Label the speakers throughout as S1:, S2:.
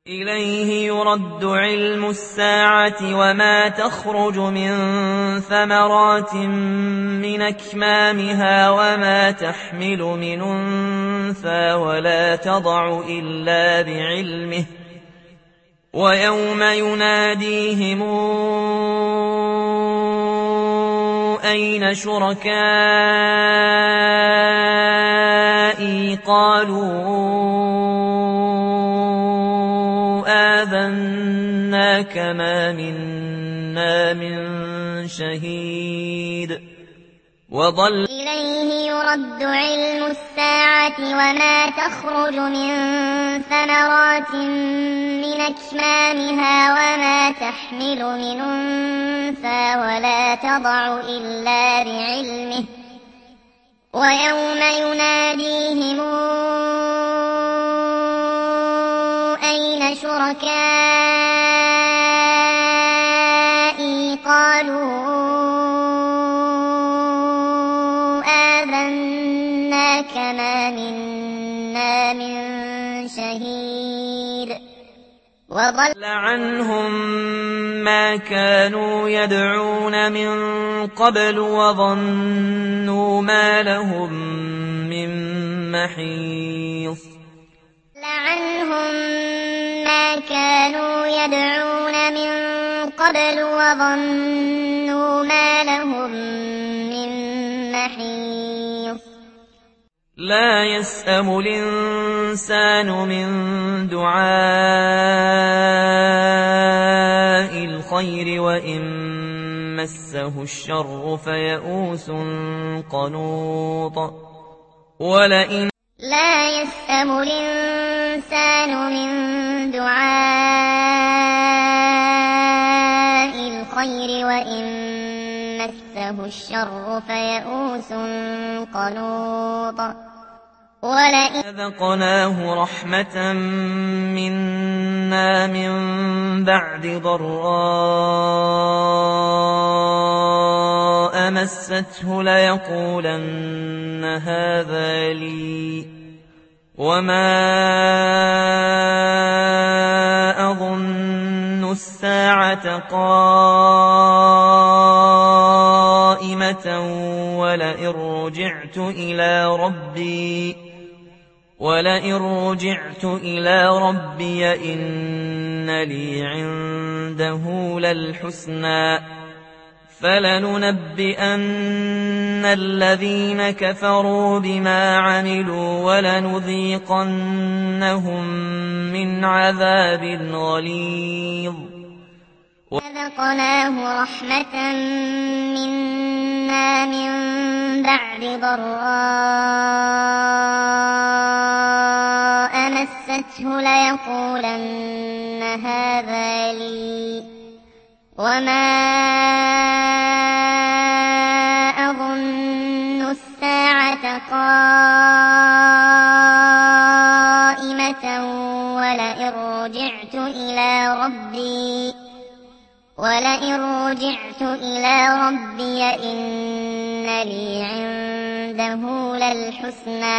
S1: إليه يرد علم الساعة وما تخرج من ثمرات من أكمامها وما تحمل من أنثى ولا تضع إلا بعلمه ويوم يناديهم أين شركائي قالوا آذناك ما منا من شهيد وضل
S2: إليه يرد علم الساعة وما تخرج من ثمرات من أكمامها وما تحمل من أنثى ولا تضع إلا بعلمه ويوم يناديهم أين شركائي قالوا آذناك ما منا من شهيد وضل
S1: عنهم ما كانوا يدعون من قبل وظنوا ما لهم من محيص
S2: عنهم ما كانوا يدعون من قبل وظنوا ما لهم من محيص
S1: لا يسأم الإنسان من دعاء الخير وإن مسه الشر فيئوس قنوط ولئن
S2: لا يسأم الإنسان من دعاء الخير وإن مسه الشر فيئوس قنوط ولئن
S1: أذقناه رحمة منا من بعد ضراء مسته ليقولن هذا لي وما أظن الساعة قائمة ولئن رجعت إلى ربي إن لي عنده للحسنى فلننبئن الذين كفروا بما عملوا ولنذيقنهم من عذاب غليظ
S2: أذقناه رحمة منا من بعد ضراء مسته ليقولن هذا لي وما أظن الساعة قائمة ولئن رجعت إلى ربي إن لي عنده للحسنى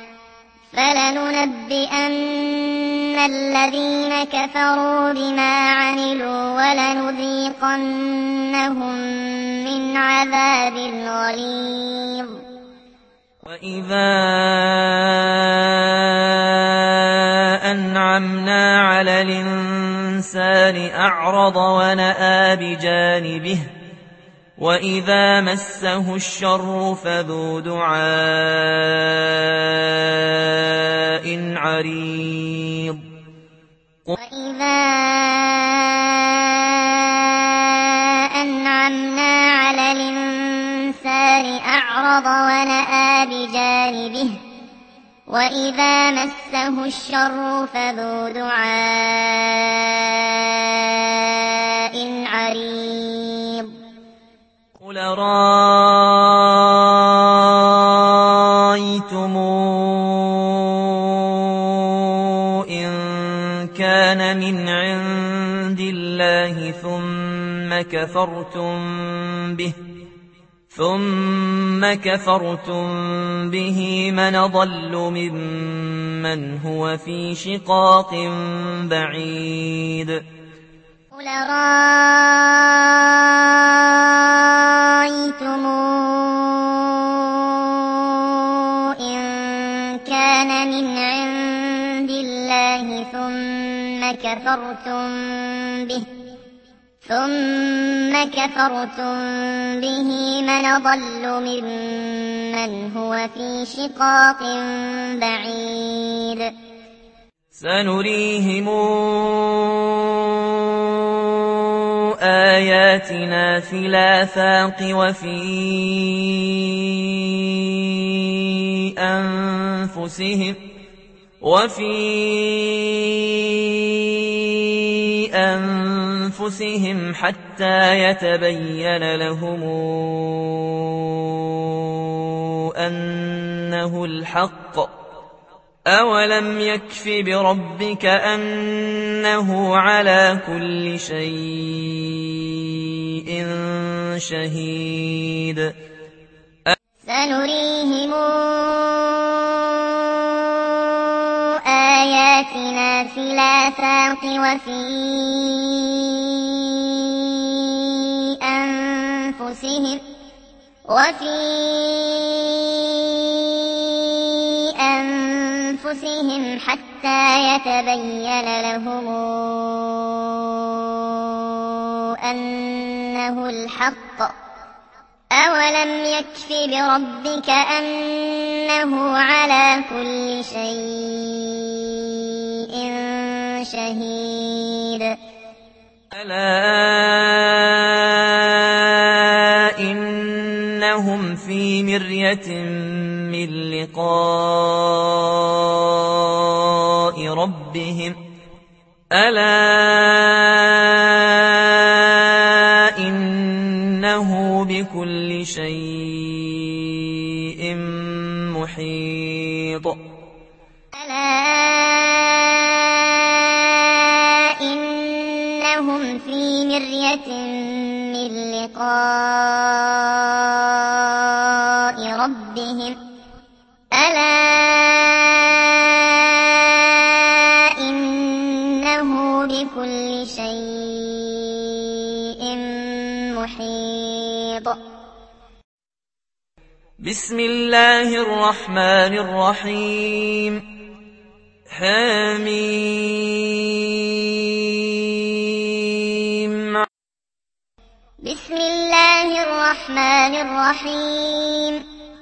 S2: فلننبئن الذين كفروا بما عملوا ولنذيقنهم من عذاب غليظ
S1: وإذا أنعمنا على الإنسان أعرض ونأى بجانبه وإذا مسه الشر فذو دعاء عريض
S2: وإذا أنعمنا على الإنسان أعرض ونأى بجانبه وإذا مسه الشر فذو دعاء عريض
S1: قل رأيتم إن كان من عند الله ثم ثم كفرتم به من أضل ممن هو في شقاق بعيد
S2: قل رأيتم إن كان من عند الله ثم كفرتم به من أضل ممن هو في شقاق بعيد
S1: سنريهم آياتنا في الآفاق وفي أنفسهم حتى يتبين لهم أنه الحق أولم يكف بربك أنه على كل شيء شهيد
S2: سنريهم آياتنا في الآفاق وفي أنفسهم حتى يتبين لهم أنه الحق أولم يكف بربك أنه على كل شيء شهيد
S1: ألا إنهم في مرية من لقاء ربهم ألا إنه بكل شيء محيط
S2: ألا إنهم في مرية من لقاء ربهم ألا إنه بكل شيء محيط
S1: بسم الله الرحمن الرحيم حميم
S2: بسم الله الرحمن الرحيم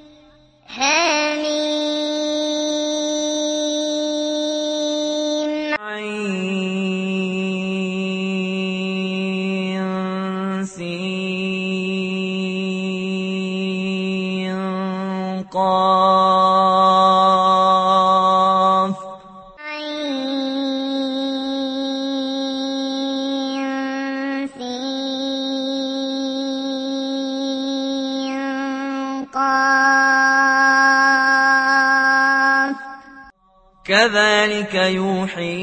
S2: حميم
S1: عين سين قاف
S2: عين سين قاف
S1: كذلك يوحي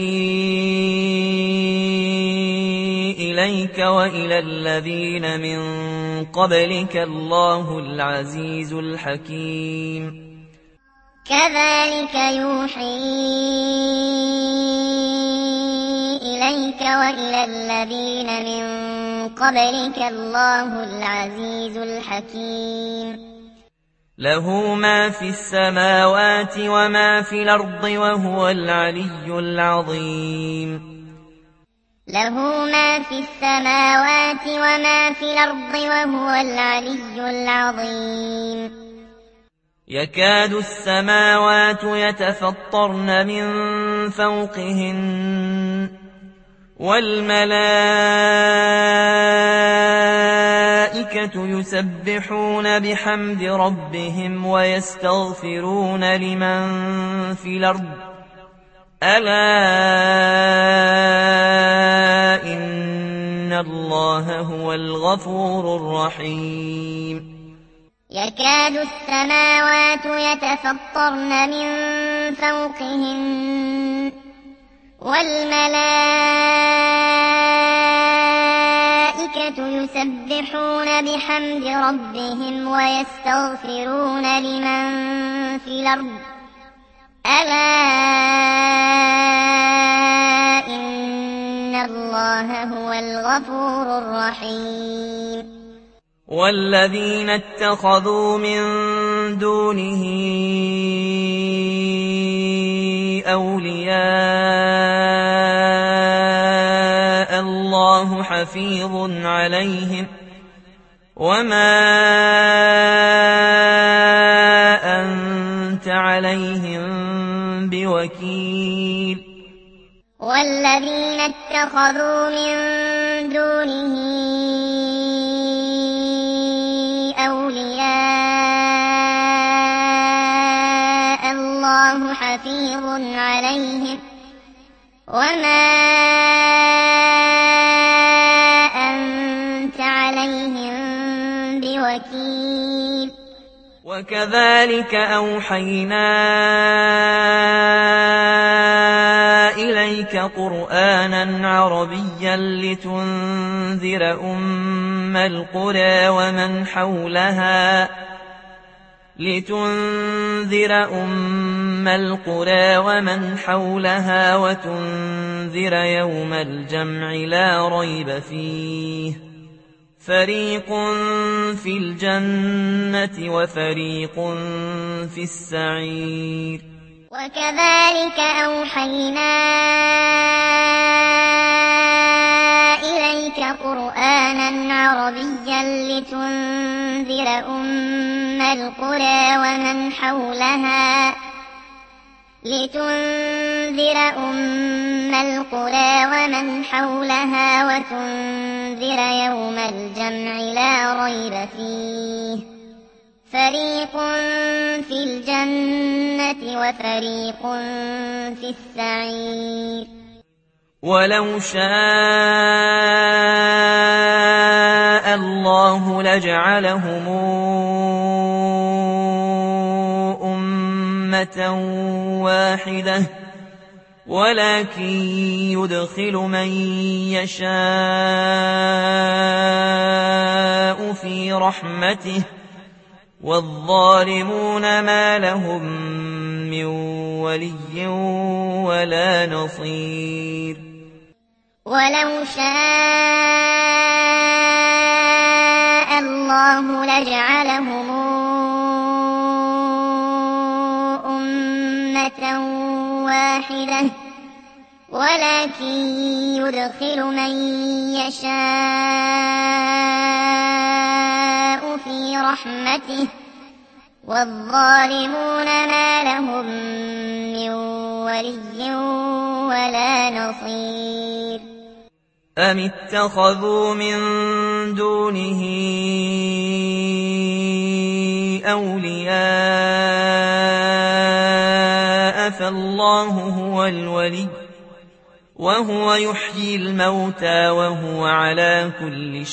S1: إليك وإلى الذين من قبلك الله العزيز الحكيم
S2: كذلك يوحي إليك وإلى الذين من قبلك الله العزيز الحكيم
S1: له ما في السماوات وما في الأرض وهو العلي العظيم
S2: له ما في السماوات وما في الأرض وهو العلي العظيم
S1: يكاد السماوات يتفطرن من فوقهن والملائكة يسبحون بحمد ربهم ويستغفرون لمن في الأرض ألا إن الله هو الغفور الرحيم
S2: يكاد السماوات يتفطرن من فوقهن والملائكة والملائكة يسبحون بحمد ربهم ويستغفرون لمن في الأرض ألا إن الله هو الغفور الرحيم
S1: والذين اتخذوا من دونه أولياء الله حفيظ عليهم وما أنت عليهم بوكيل
S2: والذين اتخذوا من دونه أولياء الله حفيظ عليهم وما أنت عليهم بوكيل
S1: وكذلك أوحينا إليك قرآنا عربيا لتنذر أم القرى ومن حولها وتنذر يوم الجمع لا ريب فيه فريق في الجنة وفريق في السعير
S2: وكذلك أوحينا إليك قرآنا عربيا لتنذر أم القرى ومن حولها وتنذر يوم الجمع لا ريب فيه فريق في الجنة وفريق في السعير
S1: ولو شاء الله لجعلهم أمة واحدة ولكن يدخل من يشاء في رحمته والظالمون ما لهم من ولي ولا نصير
S2: ولو شاء الله لجعلهم أمة واحدة ولكن يدخل من يشاء في رحمته والظالمون ما لهم من ولي ولا نصير
S1: أم اتخذوا من دونه أولياء فالله هو الولي وهو يحيي الموتى وهو على كل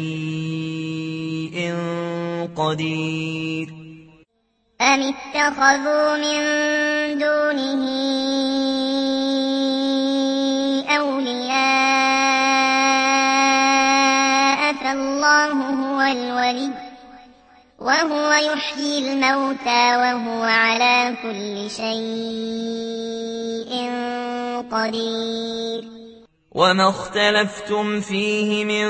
S1: شيء قدير
S2: أم اتخذوا من دونه أولياء فالله هو الولي وهو يحيي الموتى وهو على كل شيء قدير
S1: وما اختلفتم فيه من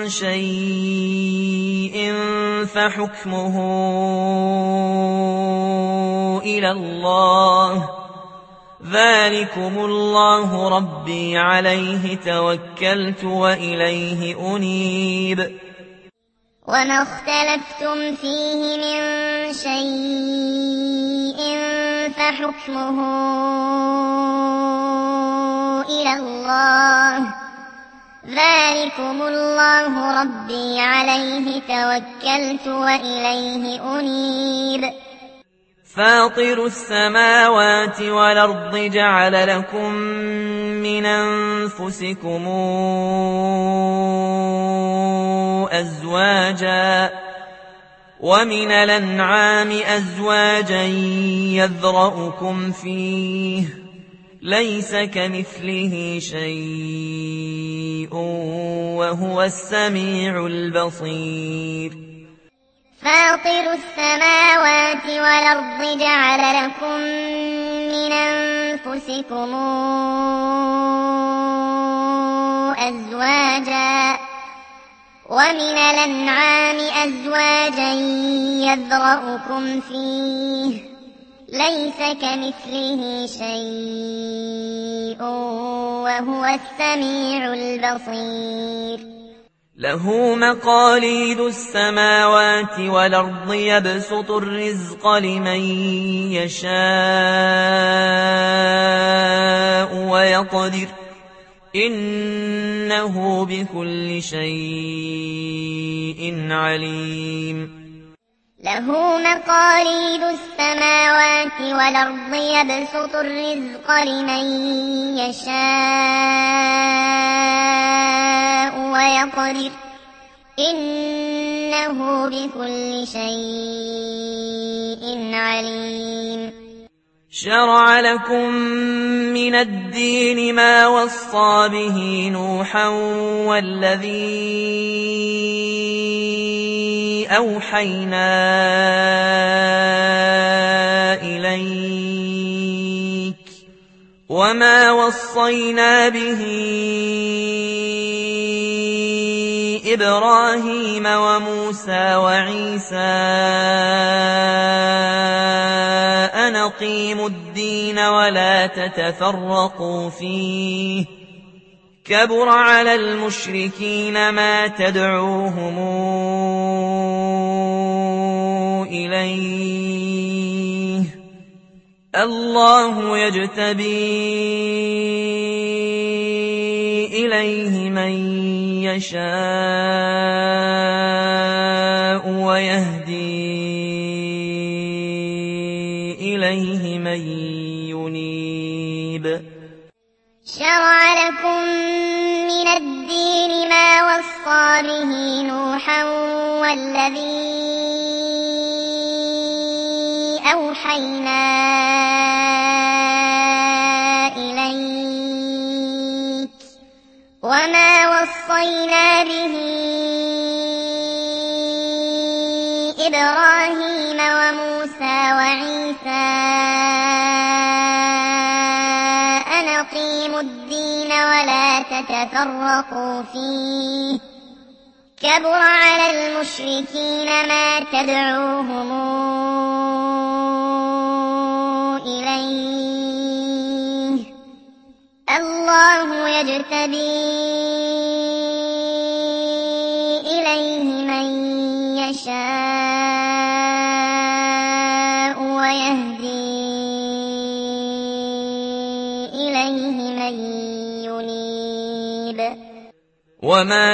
S1: شيء فحكمه إلى الله ذلكم الله ربي عليه توكلت وإليه أنيب
S2: وما اختلفتم فيه من شيء فحكمه إلى الله ذلكم الله ربي عليه توكلت وإليه أنيب
S1: فاطر السماوات والأرض جعل لكم من أنفسكم أزواجا ومن الأنعام أزواجا يذرأكم فيه ليس كمثله شيء وهو السميع البصير
S2: فاطر السماوات والأرض جعل لكم من أنفسكم أزواجا ومن الأنعام أزواجا يذرأكم فيه ليس كمثله شيء وهو السميع البصير
S1: له مقاليد السماوات والأرض يبسط الرزق لمن يشاء ويقدر إنه بكل شيء عليم
S2: له مقاليد السماوات والأرض يبسط الرزق لمن يشاء ويقدر إنه بكل شيء عليم
S1: شرع لكم من الدين ما وصى به نوحا والذي أوحينا إليك وما وصينا به إبراهيم وموسى وعيسى أن أقيموا الدين ولا تتفرقوا فيه كبر على المشركين ما تدعوهم إليه الله يجتبي إليه من يشاء ويهدي إليه من ينيب
S2: شرع لكم من الدين ما وصى به نوحا والذي أوحينا إليك وما وصينا به إبراهيم وموسى وعيسى أن أقيموا الدين ولا تتفرقوا فيه كبر على المشركين ما تدعوهم إليه الله يجتبي إليه من يشاء ويهدي إليه من ينيب
S1: وما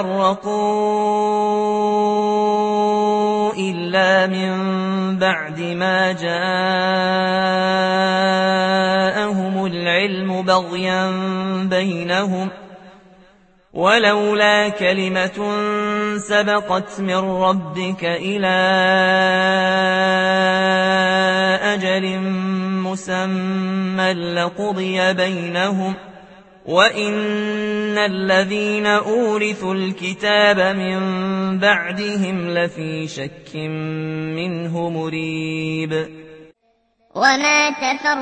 S1: تفرقوا إلا من بعد ما جاءهم العلم بغيا بينهم ولولا كلمة سبقت من ربك إلى أجل مسمى لقضي بينهم وإن الذين أورثوا الكتاب من بعدهم لفي شك منه مريب
S2: وما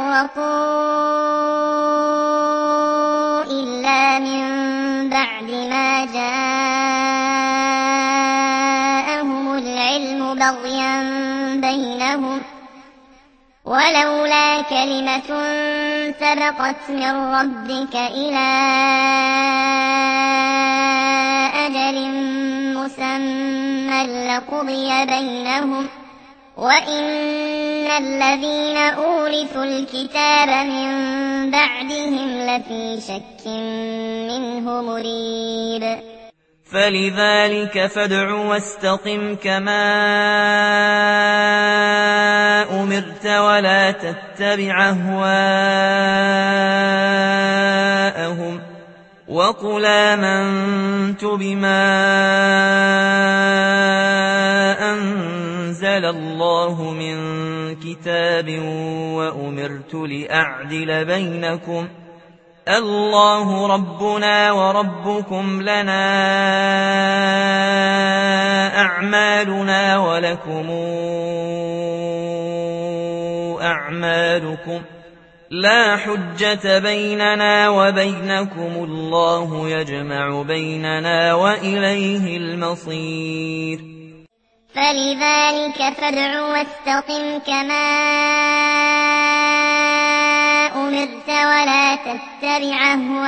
S2: تفرقوا إلا من بعد ما جاءهم العلم بغيا بينهم ولولا كلمة سبقت من ربك إلى أجل مسمى لقضي بينهم وإن الذين أورثوا الكتاب من بعدهم لفي شك منه مريب
S1: فلذلك فادع واستقم كما أمرت ولا تتبع أهواءهم وقل آمنت بما أنزل الله من كتاب وأمرت لأعدل بينكم الله ربنا وربكم لنا أعمالنا ولكم أعمالكم لا حجة بيننا وبينكم الله يجمع بيننا وإليه المصير
S2: فلذلك فادع واستقم كما أمرت ولا تتبع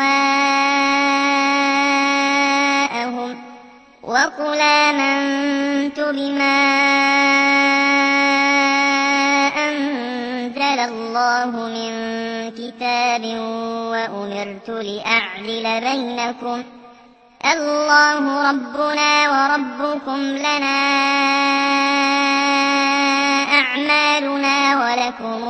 S2: أهواءهم وقل آمنت بما أنزل الله من كتاب وأمرت لأعدل بينكم الله ربنا وربكم لنا أعمالنا ولكم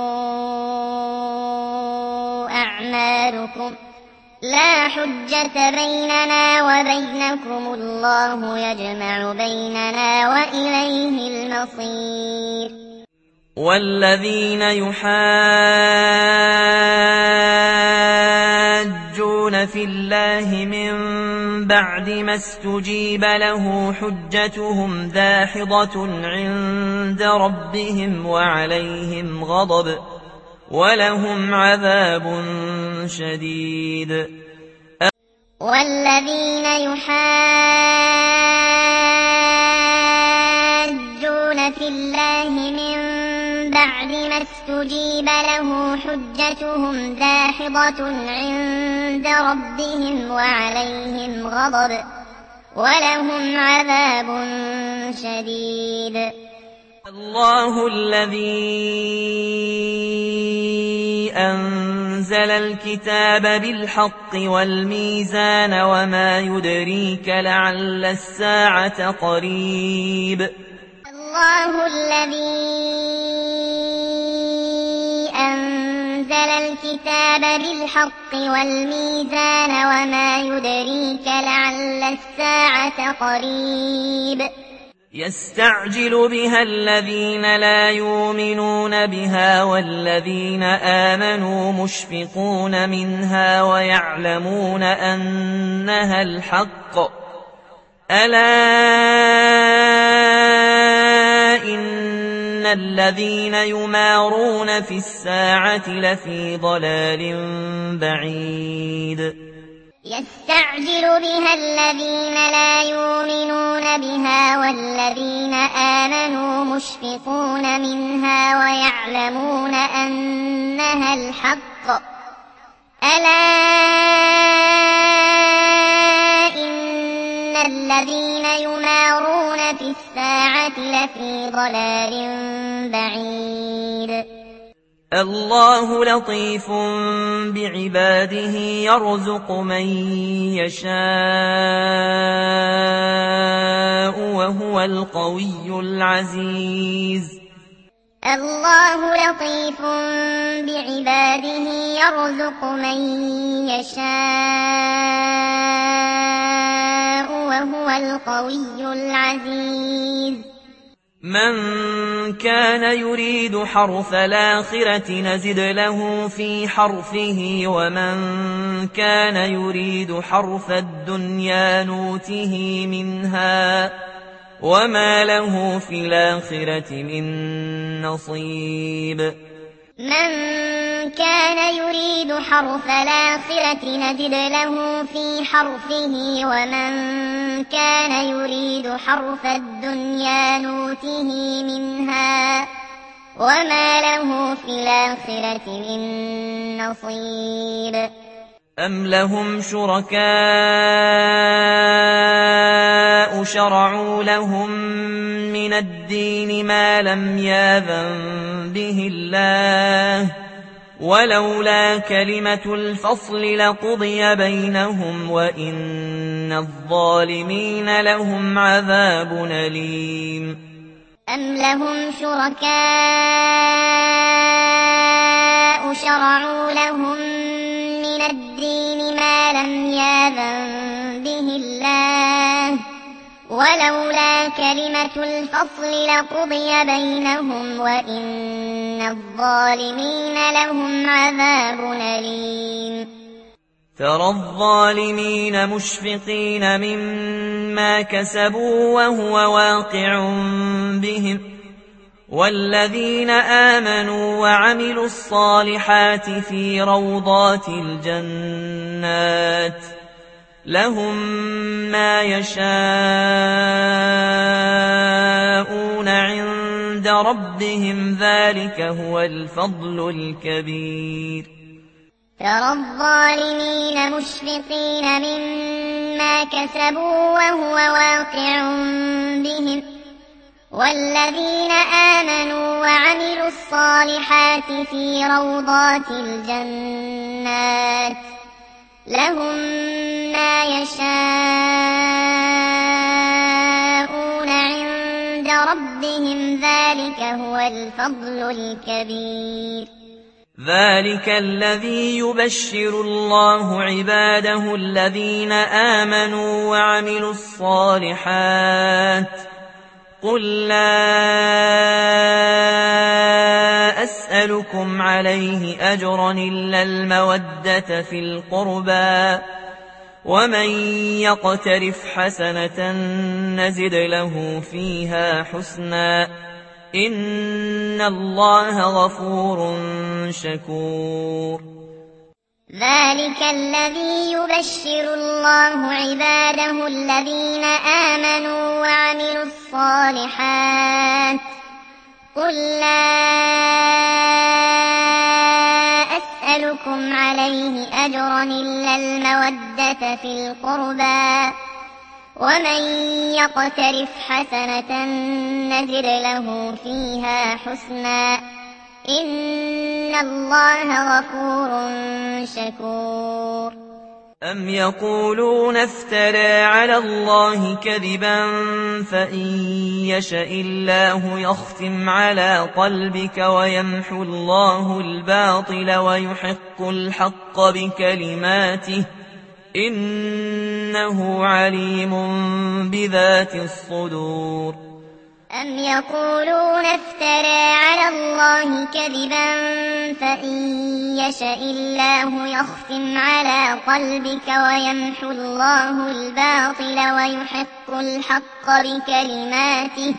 S2: أعمالكم لا حجة بيننا وبينكم الله يجمع بيننا وإليه المصير
S1: والذين يحاجون في الله من بعد ما استجيب له حجتهم داحضة عند ربهم وعليهم غضب ولهم عذاب شديد
S2: والذين يحاجون في الله من بعد ما استجيب له حجتهم داحضة عند ربهم وعليهم غضب ولهم عذاب شديد
S1: الله الذي أنزل الكتاب بالحق والميزان وما يدريك لعل الساعة قريب
S2: الله الذي أنزل الكتاب بالحق والميزان وما يدريك لعل الساعة قريب
S1: يستعجل بها الذين لا يؤمنون بها والذين آمنوا مشفقون منها ويعلمون أنها الحق ألا إن الذين يمارون في الساعة لفي ضلال بعيد
S2: يستعجل بها الذين لا يؤمنون بها والذين آمنوا مشفقون منها ويعلمون أنها الحق ألا إن الذين يمارون في الساعة لفي ضلال بعيد
S1: الله لطيف بعباده يرزق من يشاء وهو القوي العزيز
S2: الله لطيف بعباده يرزق من يشاء وهو القوي العزيز
S1: من كان يريد حرث الآخرة نزد له في حرثه ومن كان يريد حرث الدنيا نوته منها وما له في الآخرة من نصيب
S2: من كان يريد حرث الآخرة نزد له في حرثه ومن كان يريد حرث الدنيا نوته منها وما له في الآخرة من نصيب
S1: أم لهم شركاء شرعوا لهم من الدين ما لم يأذن به الله ولولا كلمة الفصل لقضي بينهم وإن الظالمين لهم عذاب أليم
S2: أم لهم شركاء شرعوا لهم من الدين ما لم يأذن به الله ولولا كلمة الفصل لقضي بينهم وإن الظالمين لهم عذاب أليم
S1: ترى الظالمين مشفقين مما كسبوا وهو واقع بهم والذين آمنوا وعملوا الصالحات في روضات الجنات لهم ما يشاءون عند ربهم ذلك هو الفضل الكبير
S2: ترى الظالمين مشفقين مما كسبوا وهو واقع بهم والذين آمنوا وعملوا الصالحات في روضات الجنات لهم ما يشاءون عند ربهم ذلك هو الفضل الكبير
S1: ذلك الذي يبشر الله عباده الذين آمنوا وعملوا الصالحات قل لا أسألكم عليه أجرا إلا المودة في القربى ومن يقترف حسنة نزد له فيها حسنا إن الله غفور شكور
S2: ذلك الذي يبشر الله عباده الذين آمنوا وعملوا الصالحات قل لا أسألكم عليه أجرا إلا المودة في القربى ومن يقترف حسنة نزد له فيها حسنا إن الله غفور شكور
S1: أم يقولون افترى على الله كذبا فإن يشأ الله يختم على قلبك ويمحو الله الباطل ويحق الحق بكلماته إنه عليم بذات الصدور
S2: أم يقولون افترى على الله كذبا فإن يشأ الله يختم على قلبك ويمحو الله الباطل ويحق الحق بكلماته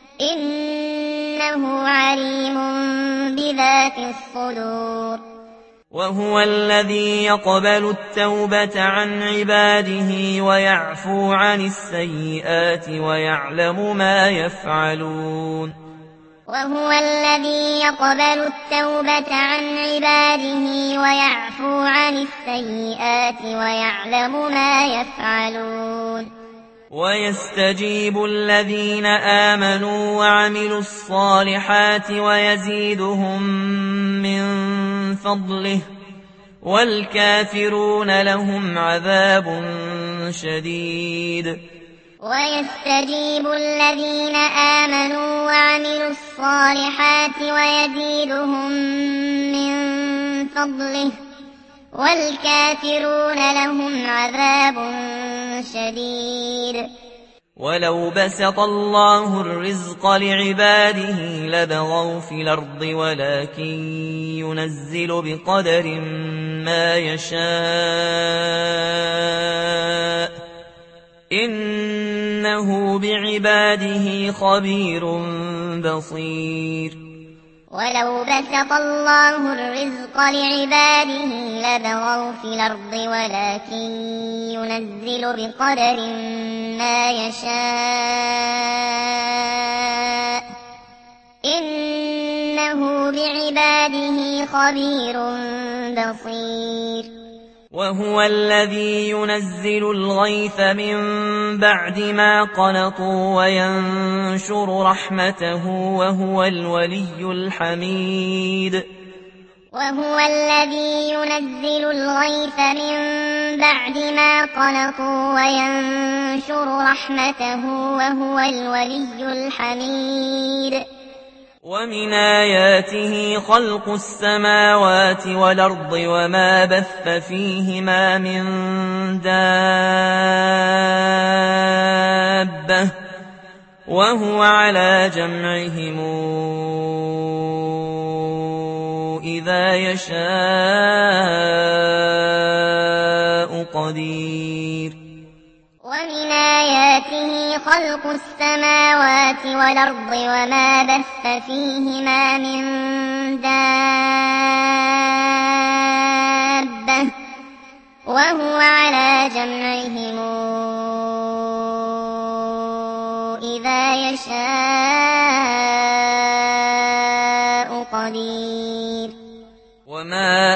S2: إنه عليم بذات الصدور
S1: وهو الذي يقبل التوبة عن عباده ويعفو عن السيئات ويعلم ما يفعلون
S2: وهو الذي يقبل التوبة عن عباده ويعفو عن السيئات ويعلم ما يفعلون
S1: ويستجيب الذين آمنوا وعملوا الصالحات ويزيدهم من فضله والكافرون لهم عذاب شديد
S2: ويستجيب الذين آمنوا وعملوا الصالحات ويزيدهم من فضله والكافرون لهم عذاب شديد
S1: ولو بسط الله الرزق لعباده لبغوا في الأرض ولكن ينزل بقدر ما يشاء إنه بعباده خبير بصير
S2: ولو بسط الله الرزق لعباده لبغوا في الأرض ولكن ينزل بقدر ما يشاء إنه بعباده خبير بصير
S1: وهو الذي ينزل الغيث من بعد ما قنطوا وينشر رحمته وهو الولي الحميد
S2: وهو الذي ينزل الغيث من بعد ما قنطوا وينشر رحمته وهو الولي الحميد
S1: ومن آياته خلق السماوات والأرض وما بث فيهما من دابة وهو على جمعهم إذا يشاء
S2: ومن آياته خلق السماوات والأرض وما بث فيهما من دابة وهو على جمعهم إذا يشاء قدير
S1: وما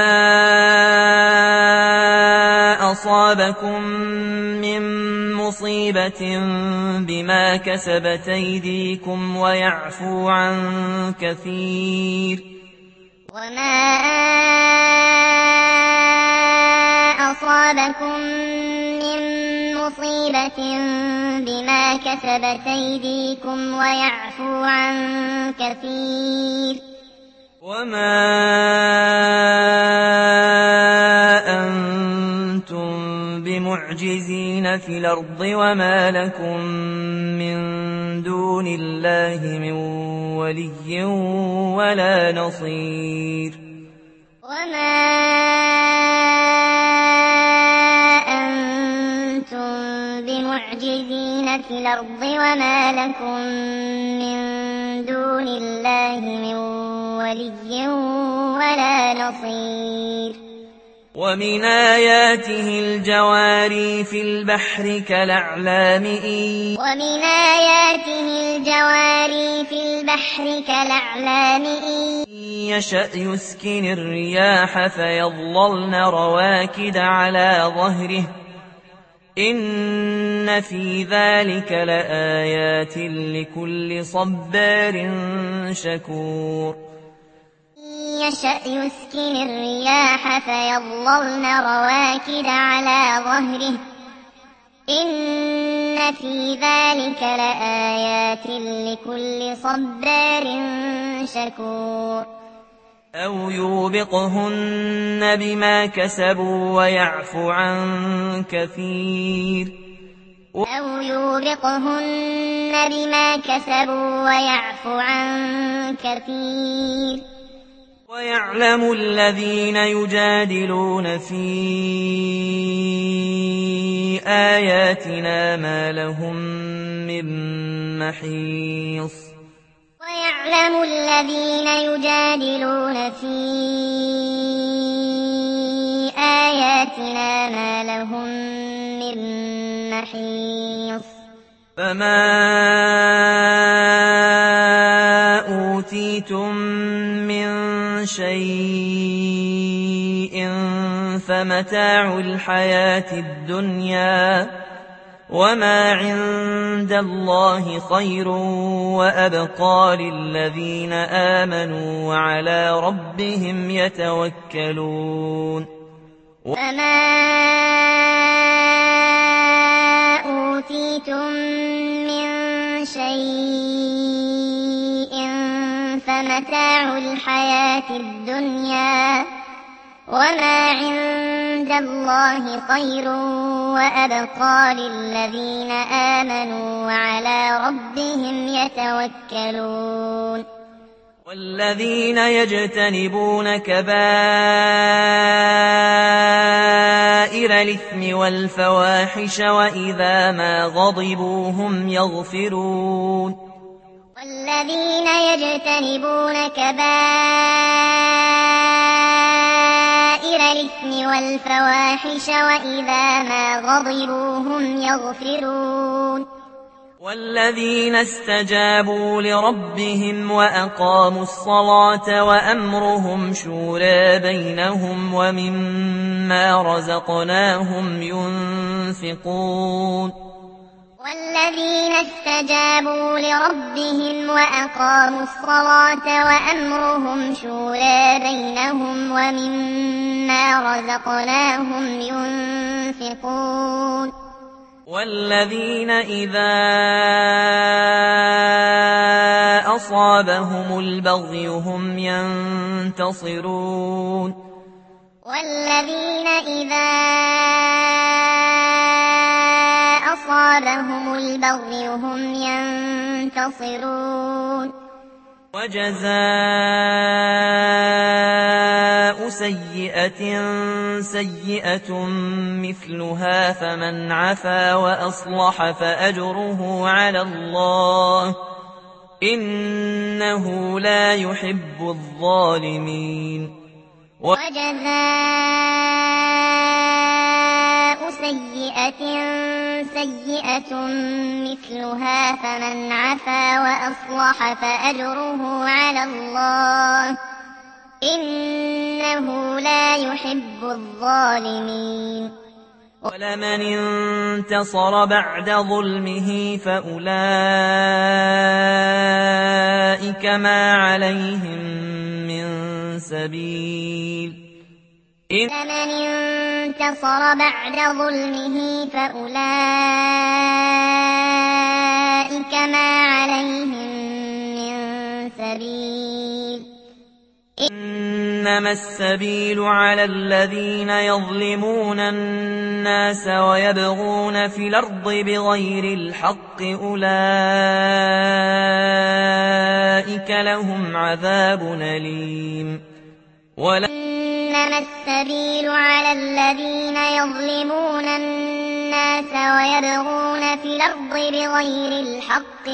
S1: أصابكم من مصيبة بما كسبت أيديكم ويعفو عن كثير
S2: وما أصابكم من مصيبة بما كسبت أيديكم ويعفو عن كثير
S1: وما أنتم بمعجزين في الأرض وما لكم من دون الله من ولي ولا نصير
S2: وما أنتم بمعجزين في الأرض وما لكم من دون الله من ولي ولا نصير
S1: ومن آياته الجواري في البحر كالأعلام
S2: ومن آياته الجواري في البحر كالأعلام
S1: يشأ يسكن الرياح فيظللن رواكد على ظهره إن في ذلك لآيات لكل صبار شكور
S2: يشأ يسكن الرياح فيظللن رواكد على ظهره إن في ذلك لآيات لكل صبار شكور
S1: أو يوبقهن بما كسبوا ويعفو عن كثير
S2: أو يوبقهن بما كسبوا ويعفو عن كثير
S1: ويعلم الذين يجادلون في آياتنا ما لهم من محيص
S2: ويعلم الذين يجادلون في آياتنا ما لهم من محيص
S1: فما أوتيتم من شيء فمتاع الحياة الدنيا وما عند الله خير وأبقى للذين آمنوا وعلى ربهم يتوكلون
S2: فما أوتيتم من شيء فمتاع الحياة الدنيا وما عند الله خير وأبقى للذين آمنوا وعلى ربهم يتوكلون
S1: والذين يجتنبون كبائر الإثم والفواحش وإذا ما غضبوا هم يغفرون
S2: والذين يجتنبون كبائر الإثم والفواحش وإذا ما غضبوا هم يغفرون
S1: والذين استجابوا لربهم وأقاموا الصلاة وأمرهم شورى بينهم ومما رزقناهم ينفقون
S2: والذين استجابوا لربهم وأقاموا الصلاة وأمرهم شورى بينهم ومما رزقناهم ينفقون
S1: والذين إذا أصابهم البغي هم ينتصرون
S2: والذين إذا أصابهم البغي هم ينتصرون
S1: وجزاء سيئة سيئة مثلها فمن عفا وأصلح فأجره على الله إنه لا يحب الظالمين.
S2: وجزاء سيئة سيئة مثلها فمن عفا وأصلح فأجره على الله إنه لا يحب الظالمين.
S1: ولمن انتصر بعد ظلمه فأولئك ما عليهم من سبيل
S2: لمن انتصر بعد ظلمه فأولئك ما عليهم من سبيل
S1: إنما السبيل على الذين يظلمون الناس ويبغون في الأرض بغير الحق أولئك لهم عذاب أليم.
S2: إنما السبيل على الذين يظلمون الناس ويبغون في الأرض بغير الحق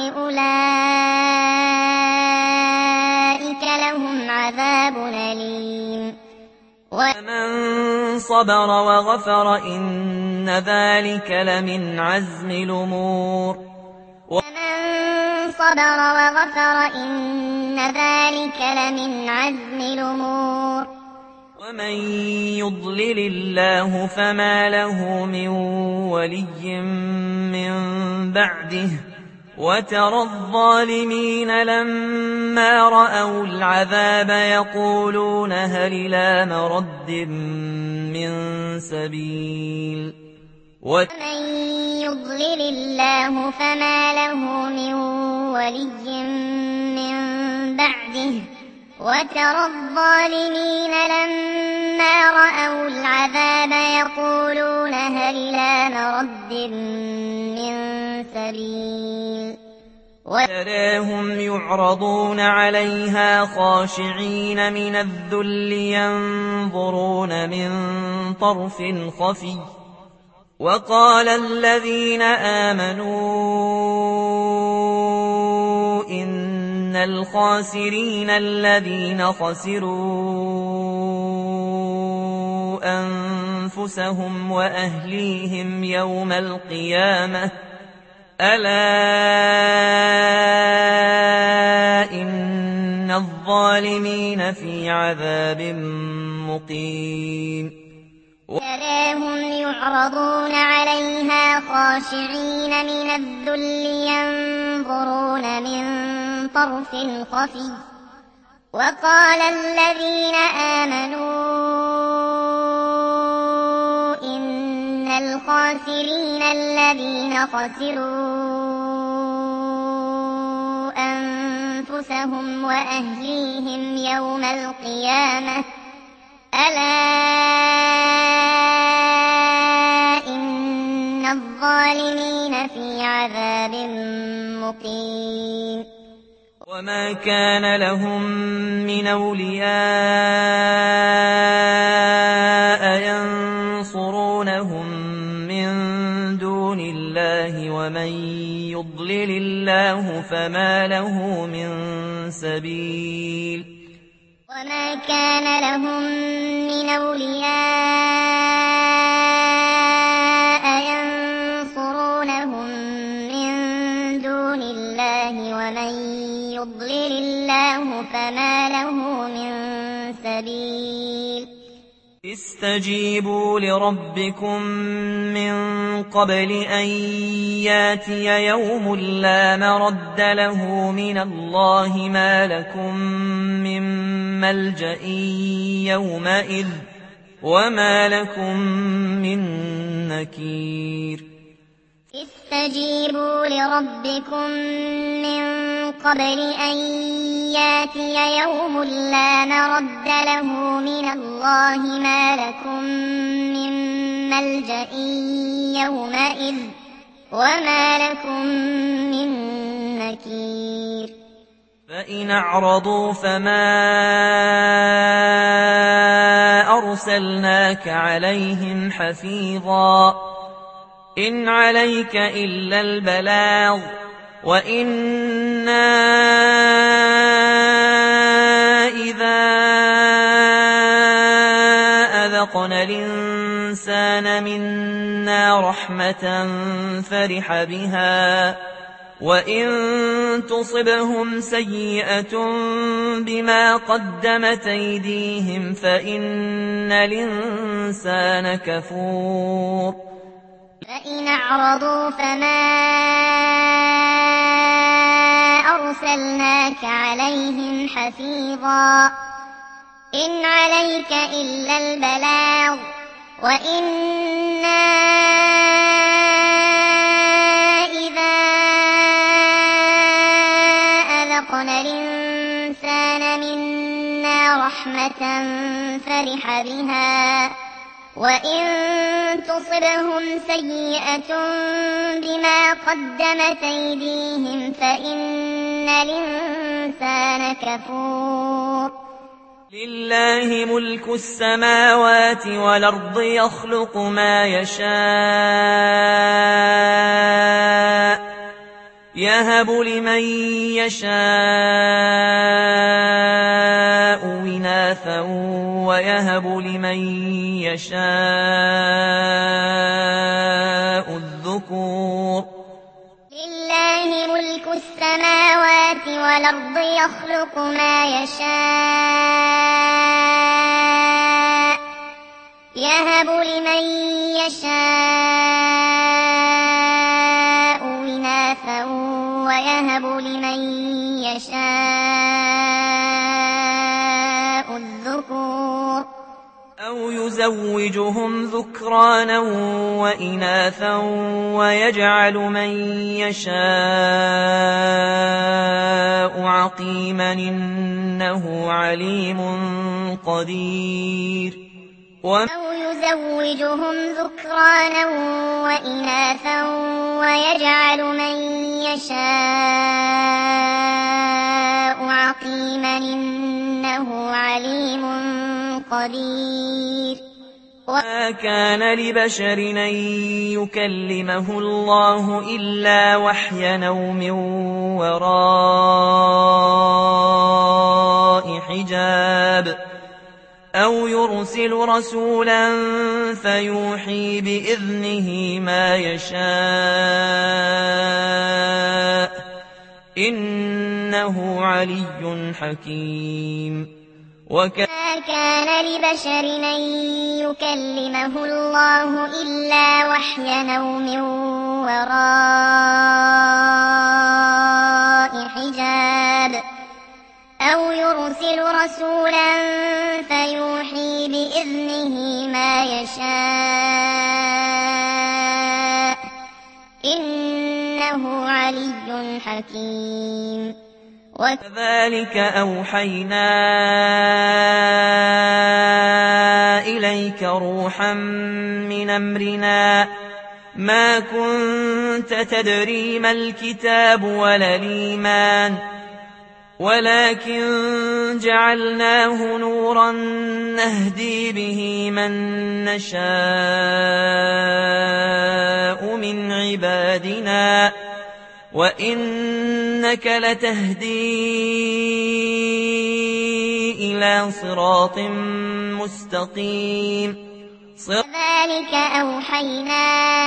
S2: أولئك لهم عذاب أليم.
S1: ومن صبر وغفر إن ذلك لمن عزم الأمور.
S2: ومن صبر وغفر إن ذلك لمن عزم الأمور.
S1: ومن يضلل الله فما له من ولي من بعده وترى الظالمين لما رأوا العذاب يقولون هل إلى مرد من سبيل.
S2: ومن يضلل الله فما له من ولي من بعده وترى الظالمين لما رأوا العذاب يقولون هل إلى مرد من سبيل.
S1: وتراهم يعرضون عليها خاشعين من الذل ينظرون من طرف خفي وقال الذين آمنوا إن الخاسرين الذين خسروا أنفسهم وأهليهم يوم القيامة ألا إن الظالمين في عذاب مقيم.
S2: تراهم يعرضون عليها خاشعين من الذل ينظرون من طرف خفي وقال الذين آمنوا إن الخاسرين الذين خسروا أنفسهم وأهليهم يوم القيامة ألا إن الظالمين في عذاب مقيم.
S1: وما كان لهم من أولياء ينصرونهم من دون الله ومن يضلل الله فما له من سبيل.
S2: وما كان لهم من أولياء ينصرونهم من دون الله ومن يضلل الله فما له من سبيل.
S1: استجيبوا لربكم من قبل أن ياتي يوم لا مرد له من الله ما لكم من ملجأ يومئذ وما لكم من نكير.
S2: استجيبوا لربكم من قبل أن ياتي يوم لا مرد له من الله ما لكم من ملجأ يومئذ وما لكم من نكير.
S1: فإن أعرضوا فما أرسلناك عليهم حفيظا إن عليك إلا البلاغ وإنا إذا أذقنا الإنسان منا رحمة فرح بها وإن تصبهم سيئة بما قدمت أيديهم فإن الإنسان كفور
S2: فإن أعرضوا فما أرسلناك عليهم حفيظا إن عليك إلا البلاغ وإنا إذا أذقنا الإنسان منا رحمة فرح بها وإن تصبهم سيئة بما قدمت أيديهم فإن الإنسان كفور
S1: لله ملك السماوات والأرض يخلق ما يشاء يهب لمن يشاء إناثا ويهب لمن يشاء الذكور
S2: لله ملك السماوات والأرض يخلق ما يشاء يهب لمن يشاء إناثا ويهب لمن يشاء الذكور
S1: أو يزوجهم ذكرانا وإناثا ويجعل من يشاء عقيما إنه عليم قدير
S2: أو يزوجهم ذكرانا وإناثا ويجعل من يشاء عقيما إنه عليم قدير
S1: ما كان لبشر أن يكلمه الله إلا وحيا أو من وراء حجاب أو يرسل رسولا فيوحي بإذنه ما يشاء إنه علي حكيم
S2: ما كان لبشر أن يكلمه الله إلا وحيا أو من وراء حجاب أو يرسل رسولا فيوحي بإذنه ما يشاء إنه علي حكيم
S1: وكذلك أوحينا إليك روحا من أمرنا ما كنت تدري ما الكتاب ولا الإيمان ولكن جعلناه نورا نهدي به من نشاء من عبادنا وإنك لتهدي إلى صراط مستقيم
S2: كذلك أوحينا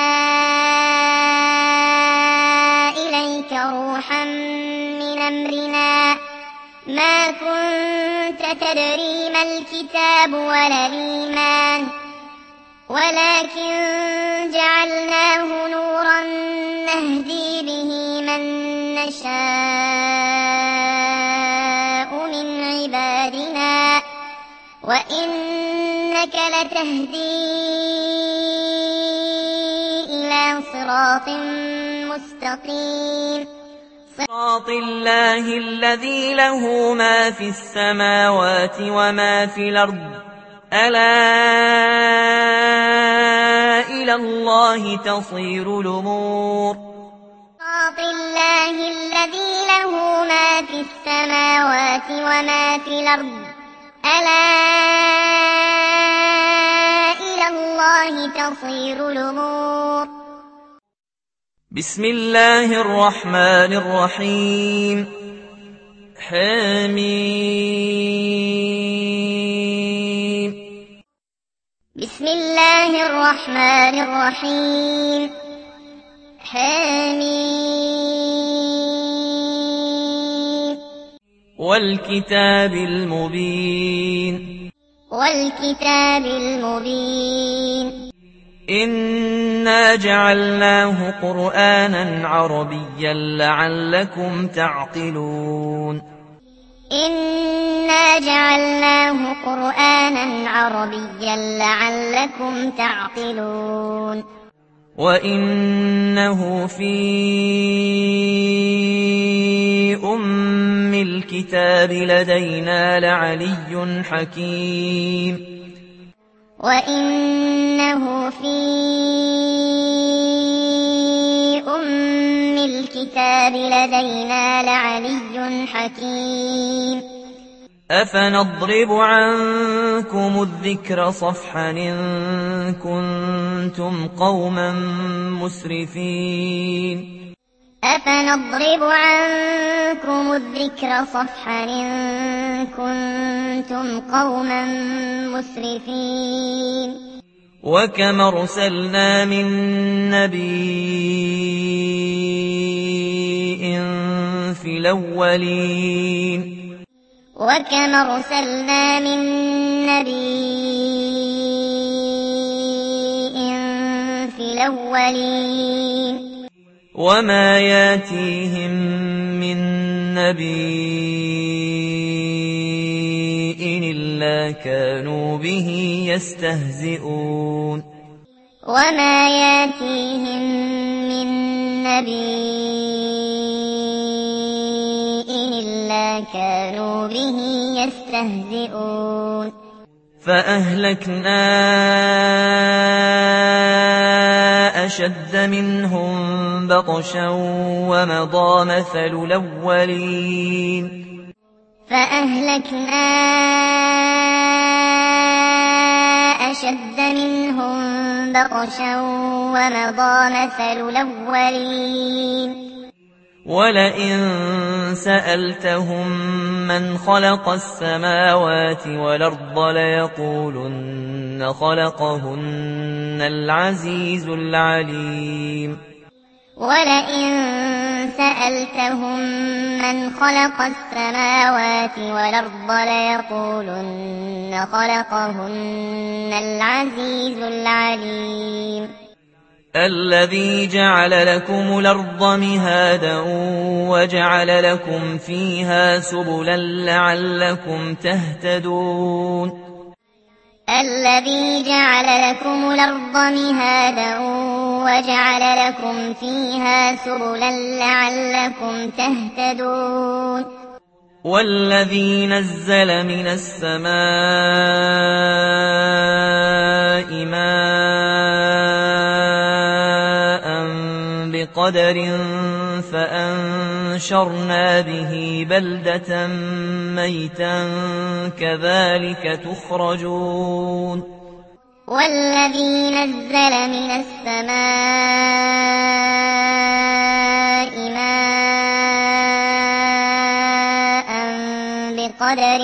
S2: إليك روحا من أمرنا ما كنت تدري ما الكتاب ولا الإيمان ولكن جعلناه نورا نهدي به من نشاء من عبادنا وإنك لتهدي إلى صراط مستقيم
S1: صراط الله الذي له ما في السماوات وما في الأرض ألا إلى الله تصير الأمور
S2: صراط الله الذي له ما في السماوات وما في الأرض ألا الله تصير الأمور.
S1: بسم الله الرحمن الرحيم. حميم.
S2: بسم الله الرحمن الرحيم. حميم.
S1: والكتاب المبين.
S2: والكتاب المبين.
S1: إنا جعلناه قرآنا عربيا لعلكم تعقلون.
S2: إنا جعلناه قرآنا عربيا لعلكم تعقلون.
S1: وإنه في أم الكتاب لدينا لعلي حكيم.
S2: وإنه في أم الكتاب لدينا لعلي حكيم.
S1: أفنضرب عنكم الذكر صفحا إن كنتم قوما مسرفين.
S2: أفنضرب عنكم الذكر صفحا إن كنتم قوما مسرفين.
S1: وكم أرسلنا من نبي في الأولين.
S2: وكم أرسلنا من نبي في الأولين.
S1: وما ياتيهم من نبي إلا كانوا به يستهزئون.
S2: وما ياتيهم من نبي إلا كانوا به يستهزئون.
S1: فأهلكنا أشد منهم بطشا ومضى مثل الأولين.
S2: فأهلكنا أشد منهم بطشا ومضى مثل الأولين.
S1: ولئن سألتهم من خلق السماوات والأرض ليقولن خلقهن العزيز العليم.
S2: ولئن سألتهم من خلق السماوات والأرض ليقولن خلقهن العزيز العليم.
S1: الذي جعل لكم الأرض مهادا وجعل لكم فيها سبلا لعلكم تهتدون.
S2: الذي جعل لكم الأرض مهادا وجعل لكم فيها سبلا لعلكم تهتدون.
S1: والذي نزل من السماء ماء بقدر فأنشرنا به بلدة ميتا كذلك تخرجون.
S2: والذي نزل من السماء ماء بقدر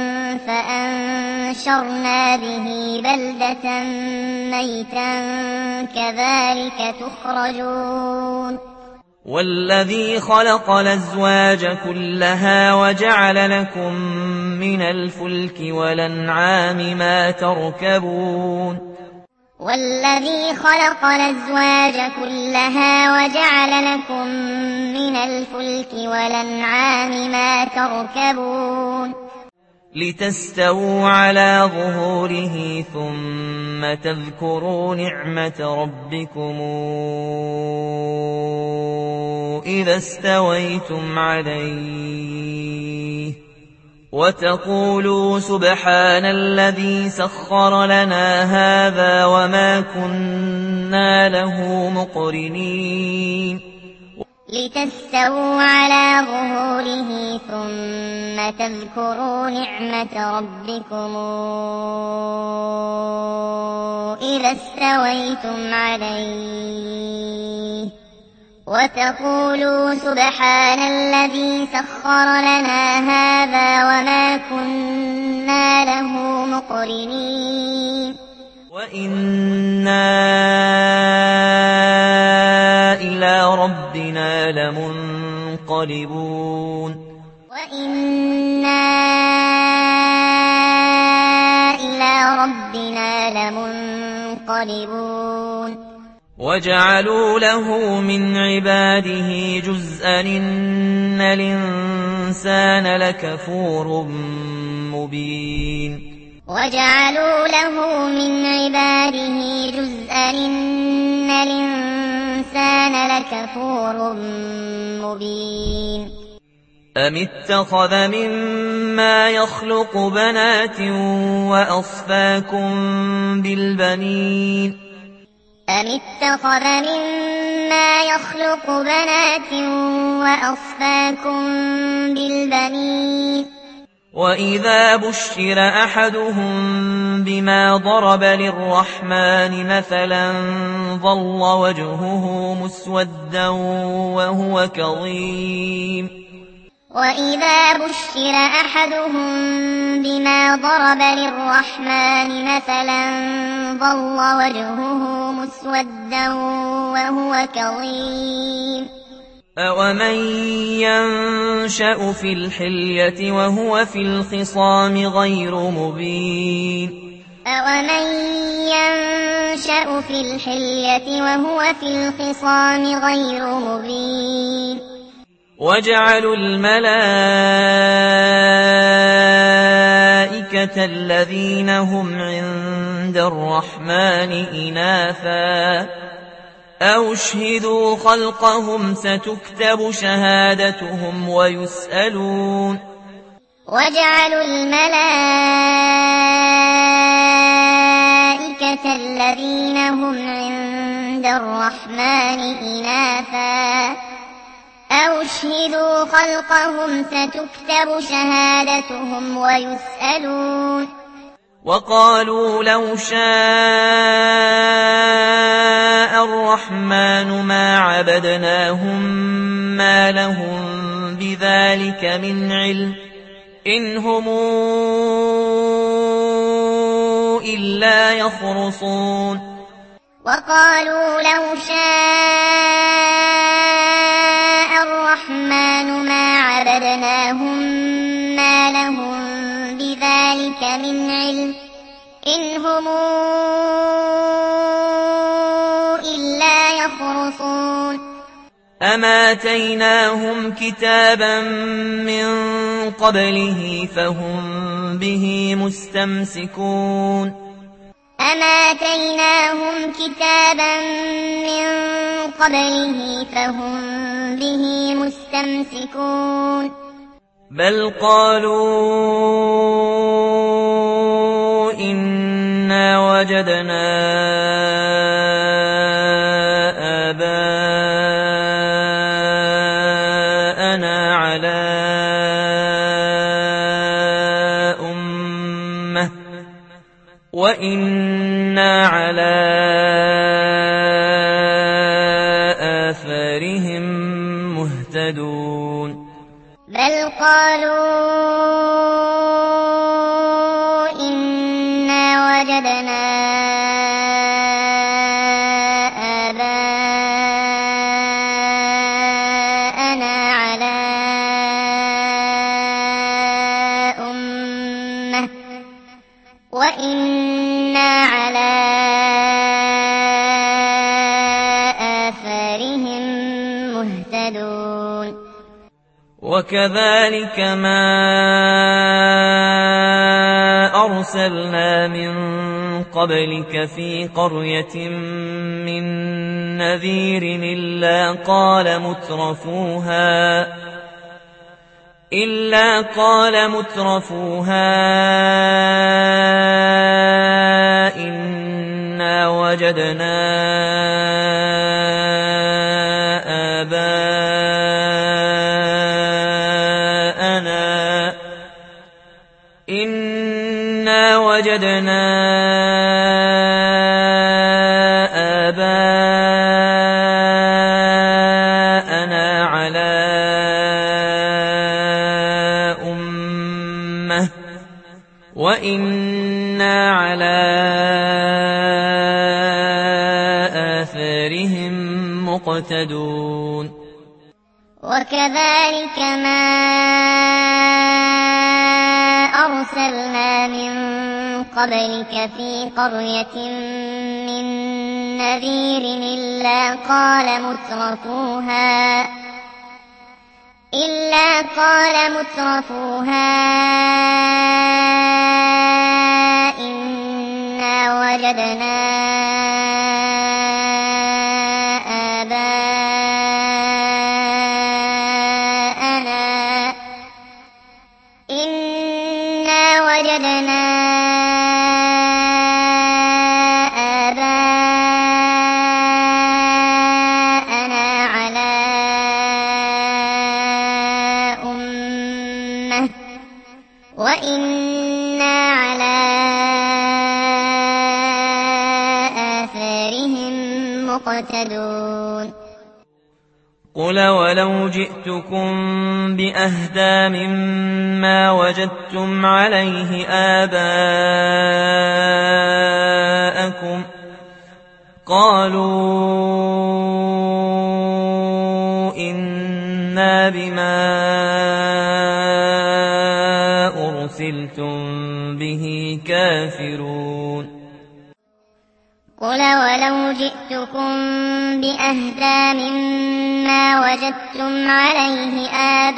S2: فأنشرنا به بلدة ميتا كذلك تخرجون.
S1: والذي خلق الأزواج كلها وجعل لكم من الفلك والأنعام ما تركبون.
S2: والذي خلق الأزواج كلها وجعل لكم من الفلك والأنعام ما تركبون.
S1: لتستووا على ظهوره ثم تذكروا نعمة ربكم إذا استويتم عليه وتقولوا سبحان الذي سخر لنا هذا وما كنا له مقرنين.
S2: لتستووا على ظهوره ثم تذكروا نعمة ربكم إذا استويتم عليه وتقولوا سبحان الذي سخر لنا هذا وما كنا له مقرنين
S1: وإنا إلى ربنا لمنقلبون
S2: وإنا إلى ربنا لمنقلبون
S1: وجعلوا له من عباده جزءا إن الإنسان لكفور مبين
S2: وجعلوا له من عباده جزءا إن الإنسان لكفور مبين
S1: أم اتخذ مما يخلق بنات وأصفاكم بالبنين
S2: أم اتخذ مما يخلق بنات وأصفاكم بالبنين
S1: وإذا بشر أحدهم بما ضرب للرحمن مثلا ظل وجهه مسودا وهو كظيم
S2: وإذا بشر أحدهم بما ضرب للرحمن مثلا ظل وجهه مسودا وهو كظيم
S1: أومن ينشأ في الحلية وهو في الخصام غير مبين
S2: أومن ينشأ في الحلية وهو في الخصام غير مبين
S1: وجعلوا الملائكة الذين هم عند الرحمن إناثا أو اشهدوا خلقهم ستكتب شهادتهم ويسألون
S2: وجعلوا الملائكة الذين هم عند الرحمن إناثا أو اشهدوا خلقهم ستكتب شهادتهم ويسألون
S1: وقالوا لو شاء الرحمن ما عبدناهم ما لهم بذلك من علم إن هم إلا يخرصون
S2: وقالوا لو شاء الرحمن ما عبدناهم ما لهم بذلك من علم إن هم إلا يخرصون
S1: أما آتيناهم كتابا من قبله فهم به مستمسكون
S2: أما آتيناهم كتابا من قبله فهم به مستمسكون
S1: بل قالوا إنا وجدنا آباءنا على أمة وإنا على آثارهم مهتدون
S2: بل قالوا إنا وجدنا آباءنا على أمة وإنا على آثارهم مهتدون
S1: وكذلك ما أرسلنا من قبلك في قرية من نذير إلا قال مترفوها إنا وجدنا آباءنا وجدنا آباءنا على أمة وإنا على آثارهم مقتدون
S2: وكذلك ما أرسلنا من قبلك في قرية من نذير إلا قال مترفوها إنا وجدنا آباءنا على أمة وإنا على آثارهم مقتدون
S1: قل ولو جئتكم بأهدى مما وجدتم عليه آباءكم قالوا إنا بما أرسلتم به كافرون
S2: قل ولو جئتكم بأهدى مما وجدتم عليه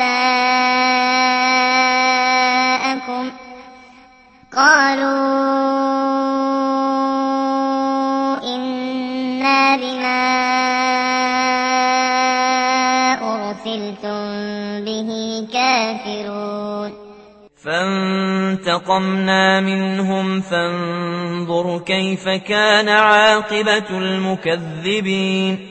S2: آباءكم قالوا إنا بما أرسلتم به كافرون
S1: فانتقمنا منهم فانظر كيف كان عاقبة المكذبين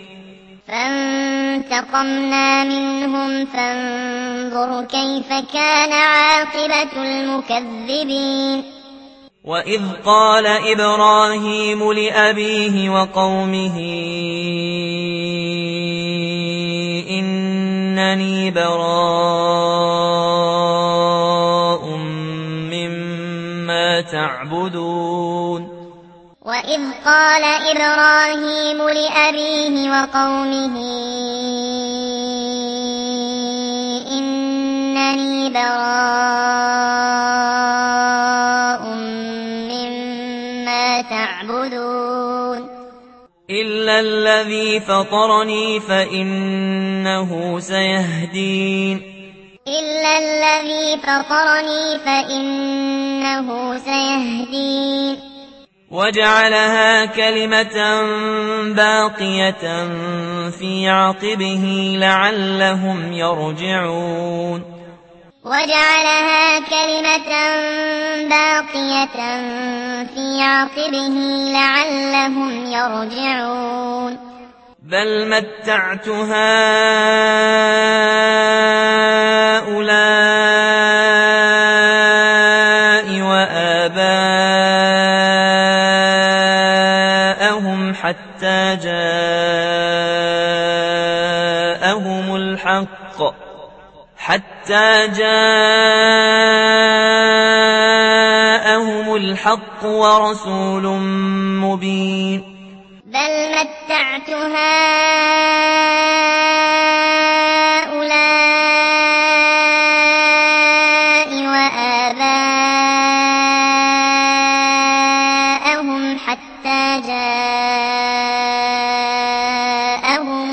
S2: فانتقمنا منهم فانظر كيف كان عاقبة المكذبين
S1: وإذ قال إبراهيم لأبيه وقومه إنني براء مما تعبدون
S2: وإذ قال إبراهيم لأبيه وقومه إنني براء مما تعبدون
S1: إلا الذي فطرني فإنه سيهدين
S2: إلا الذي فطرني فإنه سيهدين
S1: وجعلها كلمة باقية في عقبه لعلهم يرجعون
S2: وجعلها كلمة باقية في عقبه لعلهم يرجعون
S1: بل متعت هؤلاء وآباءهم حتى جاءهم الحق ورسول مبين
S2: بل متعت هؤلاء وآباءهم حتى جاءهم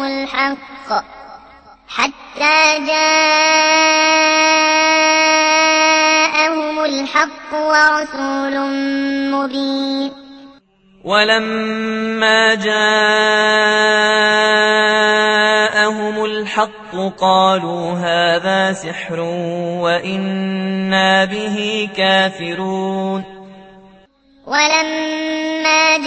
S2: الحق ورسول مبين
S1: ولما جاءهم الحق قالوا هذا سحر وإنا به كافرون
S2: ولما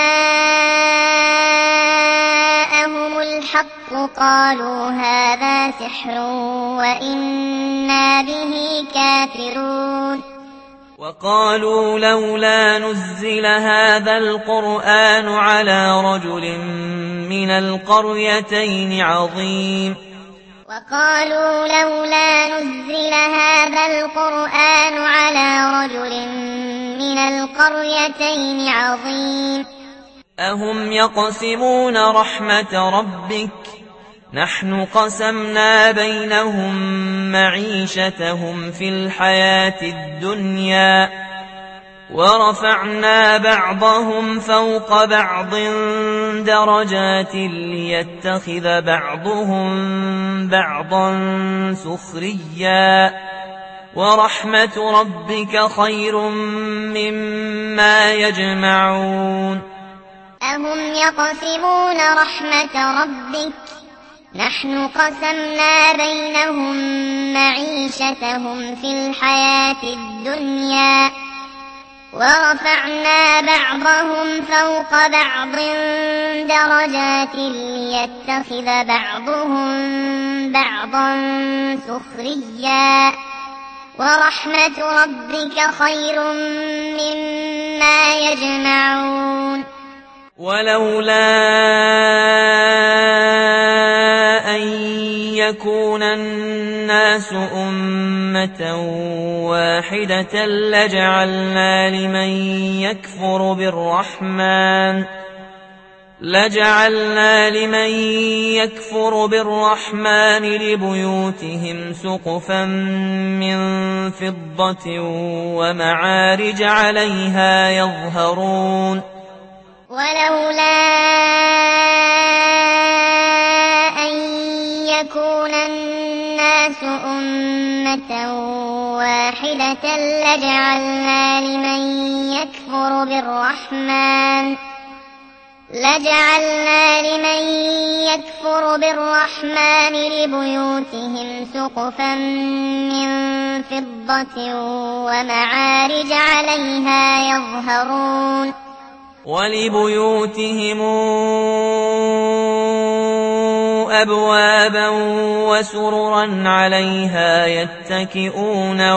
S2: جاءهم الحق قالوا هذا سحر وإنا به كافرون
S1: وقالوا لولا نزل هذا القرآن على رجل من القريتين عظيم
S2: وقالوا لولا نزل هذا القرآن على رجل من القريتين عظيم
S1: أهم يقسمون رحمة ربك نحن قسمنا بينهم معيشتهم في الحياة الدنيا ورفعنا بعضهم فوق بعض درجات ليتخذ بعضهم بعضا سخريا ورحمة ربك خير مما يجمعون
S2: أهم يقسمون رحمة ربك نحن قسمنا بينهم معيشتهم في الحياة الدنيا ورفعنا بعضهم فوق بعض درجات ليتخذ بعضهم بعضا سخريا ورحمة ربك خير مما يجمعون
S1: ولولا أن يكون الناس أمة واحدة لجعلنا لمن يكفر بالرحمن لبيوتهم سقفا من فضة ومعارج عليها يظهرون
S2: ولولا أن يكون الناس أمة واحدة لجعلنا لمن يكفر بالرحمن لبيوتهم سقفا من فضة ومعارج عليها يظهرون
S1: ولبيوتهم أبوابا وسررا عليها يتكئون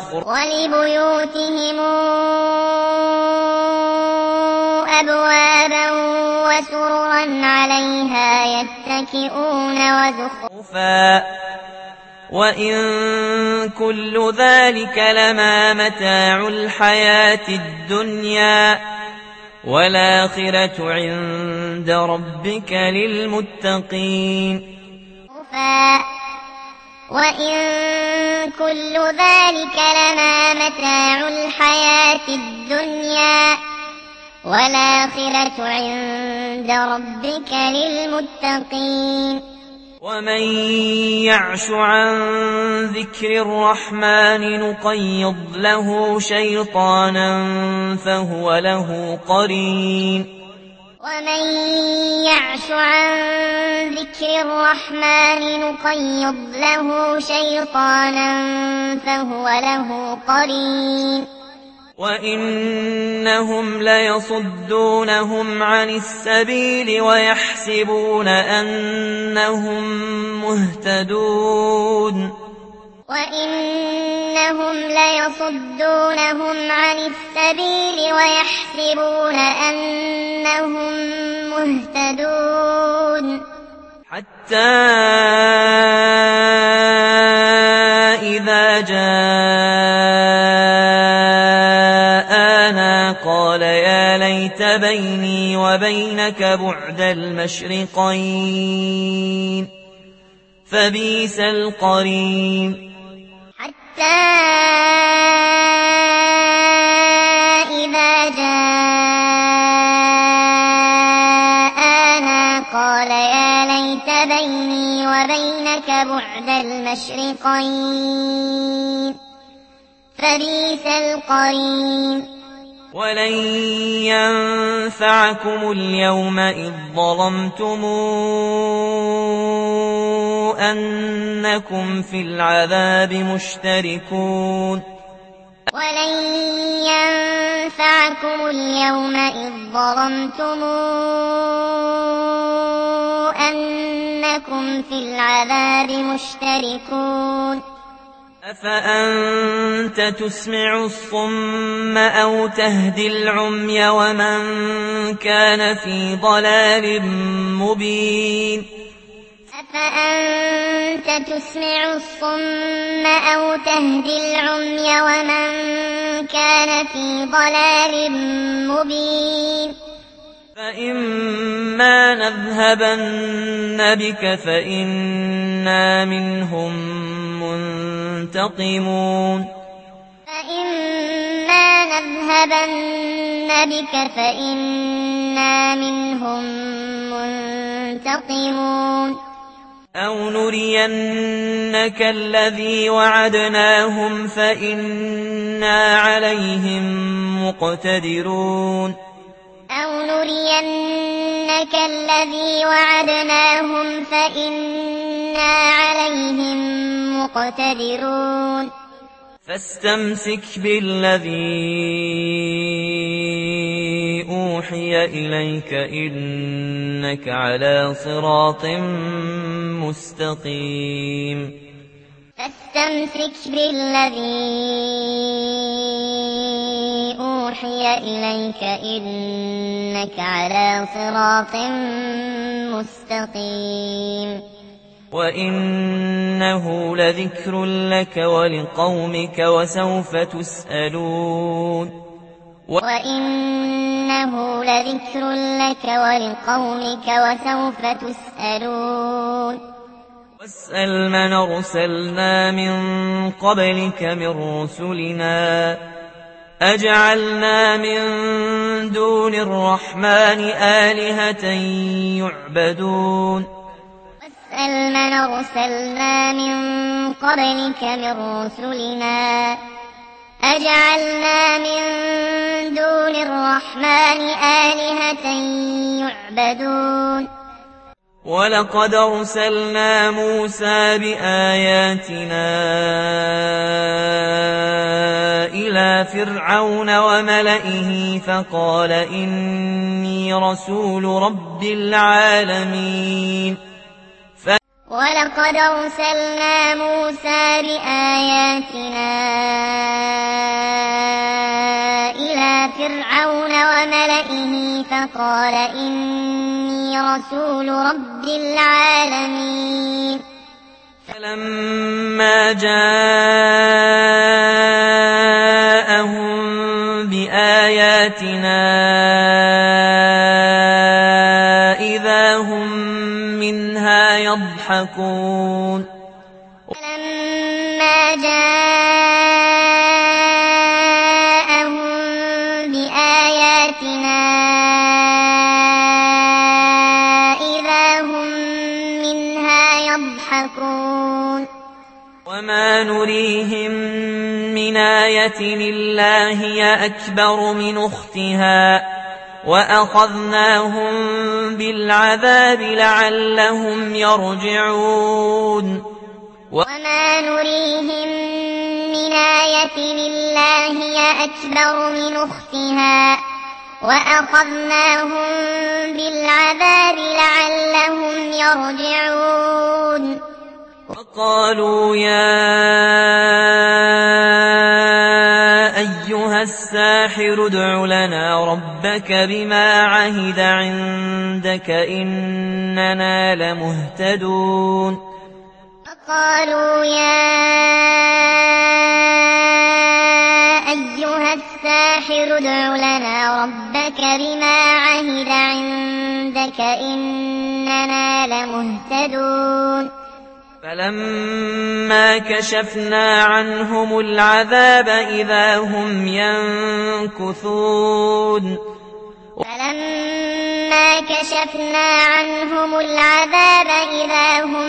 S1: وزخرفا وإن كل ذلك لما متاع الحياة الدنيا والآخرة عند ربك للمتقين
S2: وإن كل ذلك لما متاع الحياة الدنيا والآخرة عند ربك للمتقين
S1: ومن يعش عن ذكر الرحمن نقيض له شيطانا فهو له قرين وإنهم ليصدونهم عن السبيل ويحسبون أنهم مهتدون حتى إذا جاءنا قال يا ليت بيني وبينك بعد المشرقين فبئس القرين
S2: حتى إذا جاءنا قال يا ليت بيني وبينك بعد المشرقين فبئس القرين
S1: ولن ينفعكم اليوم إذ ظلمتم أنكم في العذاب مشتركون أفأنت تسمع الصم أو تهدي العمي ومن كان في ضلال مبين
S2: أفأنت تسمع الصم أو تهدي العمي ومن كان في ضلال مبين
S1: فإما نذهبن بك فإنا منهم منتقمون
S2: فإما نذهبن بك فإنا منهم منتقمون
S1: أو نرينك الذي وعدناهم فإنا عليهم مقتدرون
S2: أو نرينك الذي وعدناهم فإنا عليهم مقتدرون
S1: فاستمسك بالذي أوحي إليك إنك على صراط مستقيم
S2: فاستمسك بالذي أوحي إليك إنك على صراط مستقيم
S1: وإنه لذكر لك ولقومك وسوف تسألون
S2: وإنه لذكر لك ولقومك وسوف تسألون
S1: واسأل من أرسلنا من قبلك من رسلنا أجعلنا من دون الرحمن آلهة يعبدون
S2: واسأل من أرسلنا من قبلك من رسلنا أجعلنا من دون الرحمن آلهة يعبدون
S1: ولقد أرسلنا موسى بآياتنا إلى فرعون وملئه فقال إني رسول رب العالمين
S2: ولقد أرسلنا موسى بآياتنا إلى فرعون وملئه فقال إني رسول رب العالمين
S1: فلما جاءهم بآياتنا إذا هم منها يضحكون
S2: فلما جاءهم بآياتنا إذا هم منها يضحكون
S1: وما نريهم من آية إلا هي أكبر من أختها وأخذناهم بالعذاب لعلهم يرجعون
S2: وما نريهم من آية إلا هي أكبر من أختها وأخذناهم بالعذاب لعلهم يرجعون
S1: وقالوا يا أيها الساحر ادع لنا ربك بما عهد عندك إننا لمهتدون
S2: وقالوا يا أيها الساحر ادع لنا ربك بما عهد عندك إننا لمهتدون
S1: فلما كشفنا عنهم العذاب إذا هم ينكثون
S2: فلما كشفنا عنهم العذاب إذا هم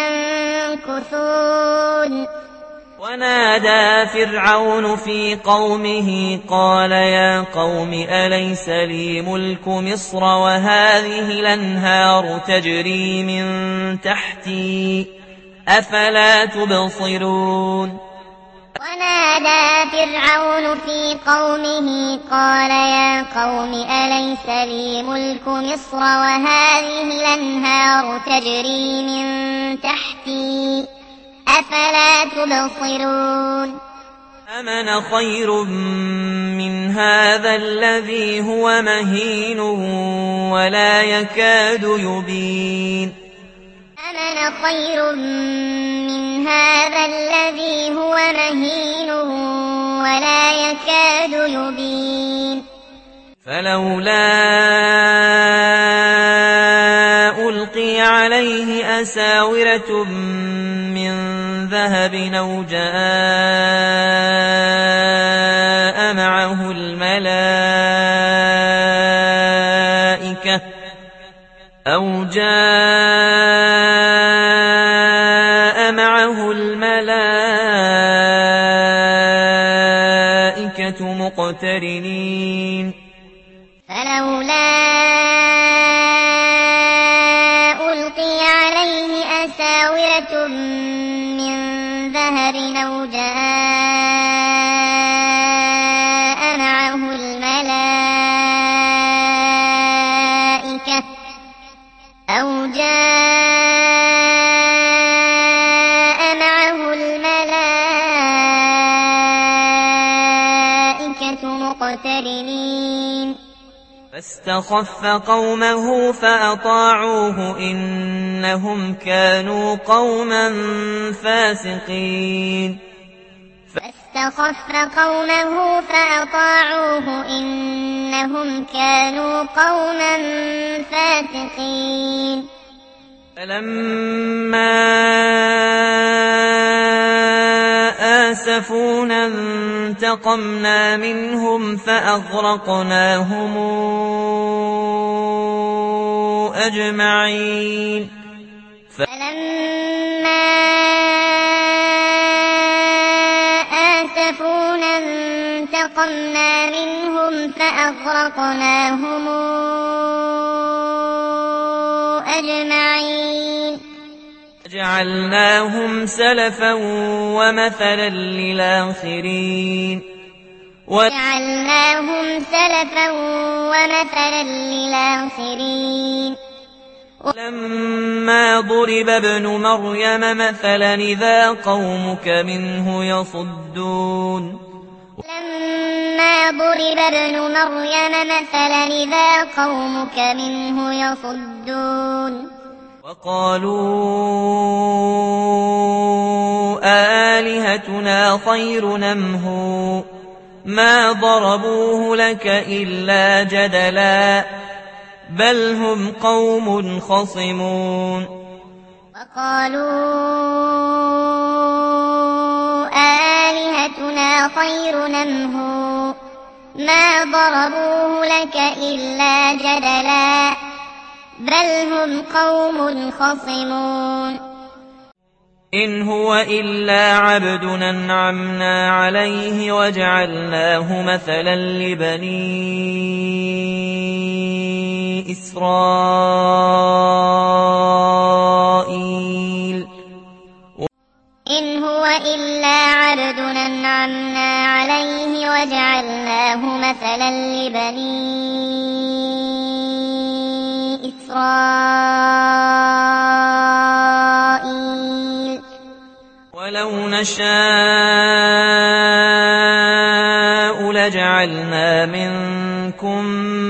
S2: ينكثون
S1: ونادى فرعون في قومه قال يا قوم أليس لي ملك مصر وهذه الأنهار تجري من تحتي أفلا تبصرون
S2: ونادى فرعون في قومه قال يا قوم أليس لي ملك مصر وهذه الأنهار تجري من تحتي أفلا تبصرون
S1: أمن خير من هذا الذي هو مهين ولا يكاد يبين
S2: أمن خير من هذا الذي هو مهين ولا يكاد يبين
S1: فلولا ألقي عليه أساورة من ذهب أو جاء معه الملائكة مقترنين
S2: فلولا ألقي عليه أساورة من ذهب أو جاء معه الملائكة مقترنين
S1: فاستخف قومه فأطاعوه إنهم كانوا قوما فاسقين
S2: فاستخف قومه فأطاعوه إنهم كانوا قوما فاسقين
S1: فلما آسفونا انتقمنا منهم فأغرقناهم أجمعين
S2: فلما آسفونا انتقمنا منهم فأغرقناهم أجمعين
S1: جعلناهم سلفا ومثلا للآخرين ولما ضرب ابن مريم مثلا إذا قومك منه يصدون وقالوا آلهتنا خير أم هو ما ضربوه لك إلا جدلا بل هم قوم خصمون
S2: وقالوا آلهتنا خير أم هو ما ضربوه لك إلا جدلا بل هم قوم خصمون
S1: إن هو إلا عبد أنعمنا عليه وجعلناه مثلا لبني إسرائيل
S2: إن هو إلا عبد أنعمنا عليه وجعلناه مثلا لبني إسرائيل
S1: ولو نشاء لجعلنا منكم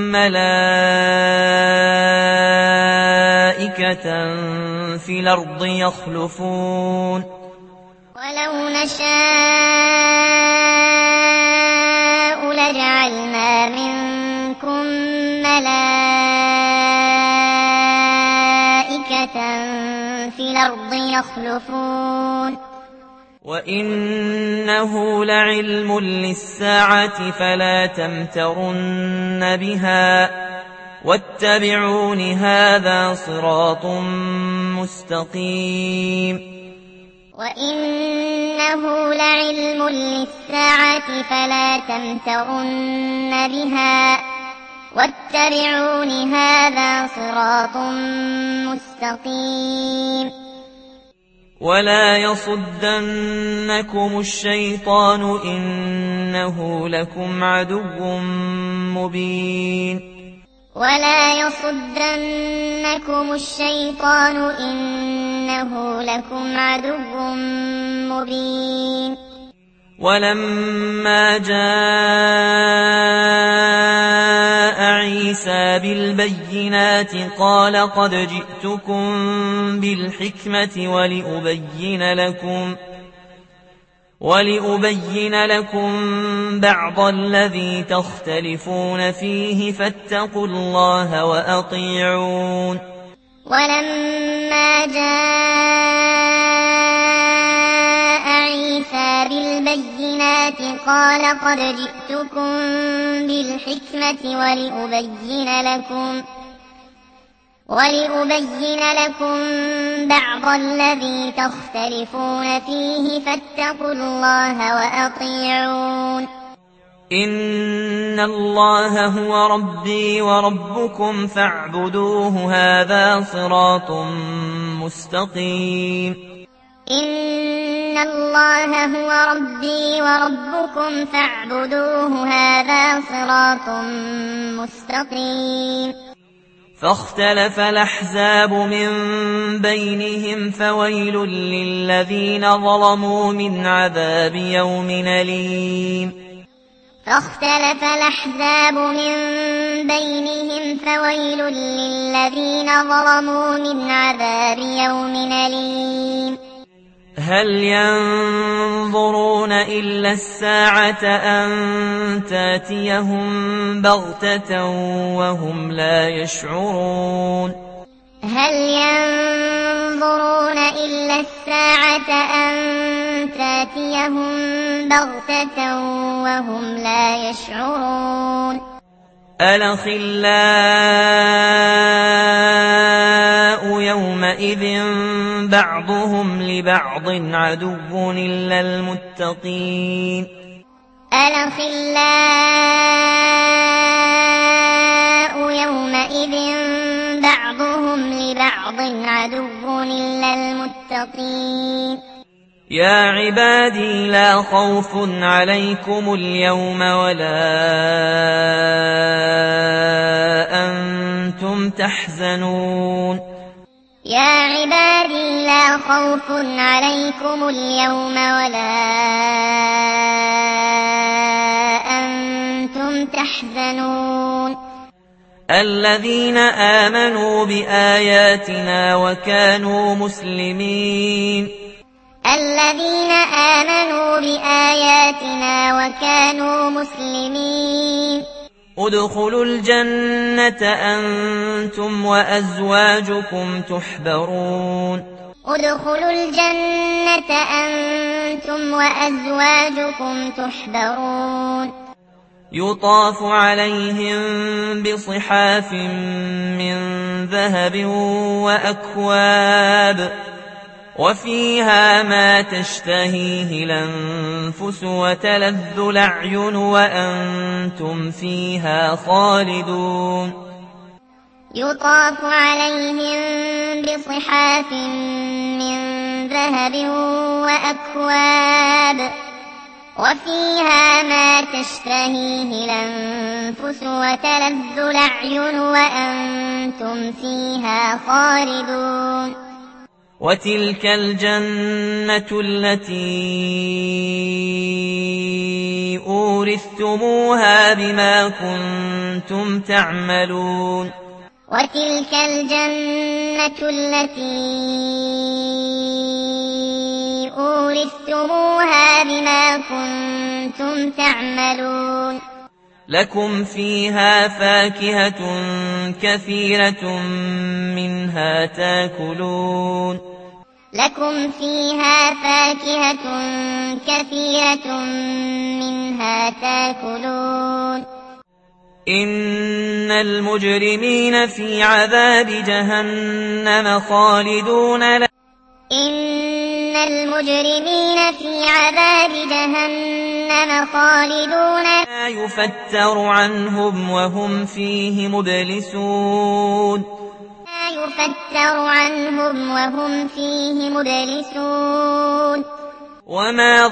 S1: ملائكة في الأرض يخلفون
S2: ولو نشاء لجعلنا منكم ملائكة في الأرض يخلفون
S1: وإنه لعلم للساعة فلا تمترن بها واتبعون هذا صراط مستقيم
S2: وإنه لعلم للساعة فلا تمترن بها واتبعون هذا صراط مستقيم
S1: ولا يصدنكم الشيطان إنه لكم عدو مبين
S2: ولا يصدنكم الشيطان إنه إنه لكم عدو مبين.
S1: ولما جاء عيسى بالبينات قال قد جئتكم بالحكمة ولأبين لكم بعض الذي تختلفون فيه فاتقوا الله وأطيعون.
S2: ولما جاء عيسى بالبينات قال قد جئتكم بالحكمة ولأبين لكم بعض الذي تختلفون فيه فاتقوا الله وأطيعون.
S1: إن الله هو ربي وربكم فاعبدوه هذا صراط مستقيم.
S2: إن الله هو ربي وربكم فاعبدوه هذا صراط مستقيم.
S1: فاختلف الأحزاب من بينهم فويل للذين ظلموا من عذاب يوم أليم.
S2: فاختلف الأحزاب من بينهم فويل للذين ظلموا من عذاب يوم أليم.
S1: هل ينظرون إلا الساعة أن تاتيهم بغتة وهم لا يشعرون.
S2: هل ينظرون إلا الساعة أن تاتيهم بغتة وهم لا يشعرون.
S1: الأخلاء يومئذ بعضهم لبعض عدو إلا المتقين.
S2: الأخلاء يومئذ بعضهم لبعض عدو إلا المتقين.
S1: يا عبادي لا خوف عليكم اليوم ولا أنتم تحزنون.
S2: يا عبادي لا خوف عليكم اليوم ولا أنتم تحزنون.
S1: الذين آمنوا بآياتنا وكانوا مسلمين.
S2: الذين آمنوا بآياتنا وكانوا مسلمين.
S1: ادخلوا الجنة أنتم وأزواجكم تحبرون.
S2: ادخلوا الجنة أنتم وأزواجكم تحبرون.
S1: يطاف عليهم بصحاف من ذهب وأكواب وفيها ما تشتهيه الأنفس وتلذ الأعين وأنتم فيها خالدون.
S2: يطاف عليهم بصحاف من ذهب وأكواب وفيها ما تشتهيه الأنفس وتلذ الأعين وأنتم فيها خالدون.
S1: وتلك الجنة التي أورثتموها بما كنتم تعملون.
S2: وتلك الجنة التي أورثتموها بما كنتم تعملون.
S1: لكم فيها فاكهة كثيرة منها تاكلون.
S2: لكم فيها فاكهة كثيرة منها تاكلون.
S1: إن المجرمين في عذاب جهنم خالدون.
S2: إن المجرمين في عذاب جهنم خالدون.
S1: لا يفتر عنهم وهم فيه مبلسون.
S2: لا يفتر عنهم وهم فيه مبلسون.
S1: وما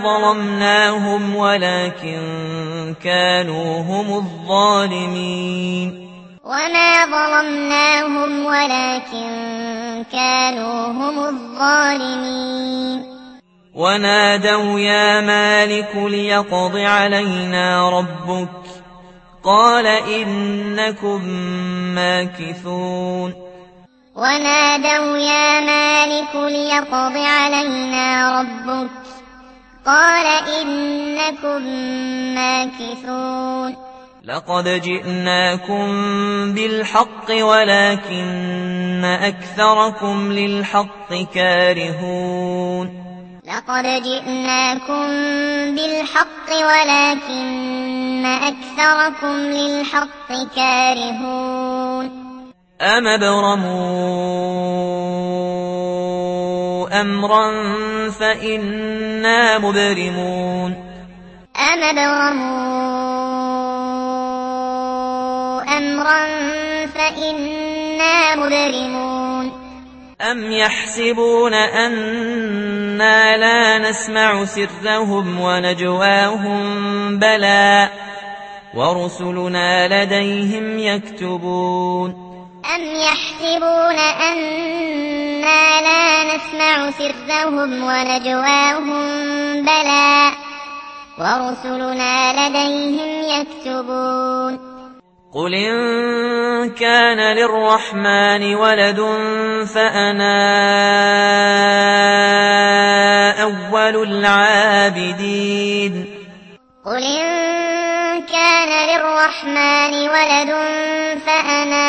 S1: ظلمناهم ولكن كانوا هم الظالمين.
S2: وما ظلمناهم ولكن كانوا هم الظالمين.
S1: ونادوا يا مالك ليقض علينا ربك قال إنكم ماكثون.
S2: ونادوا يا مالك ليقض علينا ربك قال إنكم ماكثون.
S1: لقد جئناكم بالحق ولكن أكثركم للحق كارهون.
S2: لقد جئناكم بالحق ولكن أكثركم للحق كارهون.
S1: أم أبرموا أمرا فإنا مبرمون.
S2: أم أبرموا أمرا فإنا مبرمون.
S1: أم يحسبون أنا لا نسمع سرهم ونجواهم بلى ورسلنا لديهم يكتبون.
S2: أم يحسبون أنا لا نسمع سرهم ونجواهم بلى ورسلنا لديهم يكتبون.
S1: قل إن كان للرحمن ولد فأنا أول العابدين.
S2: قل إن كان للرحمن ولد فأنا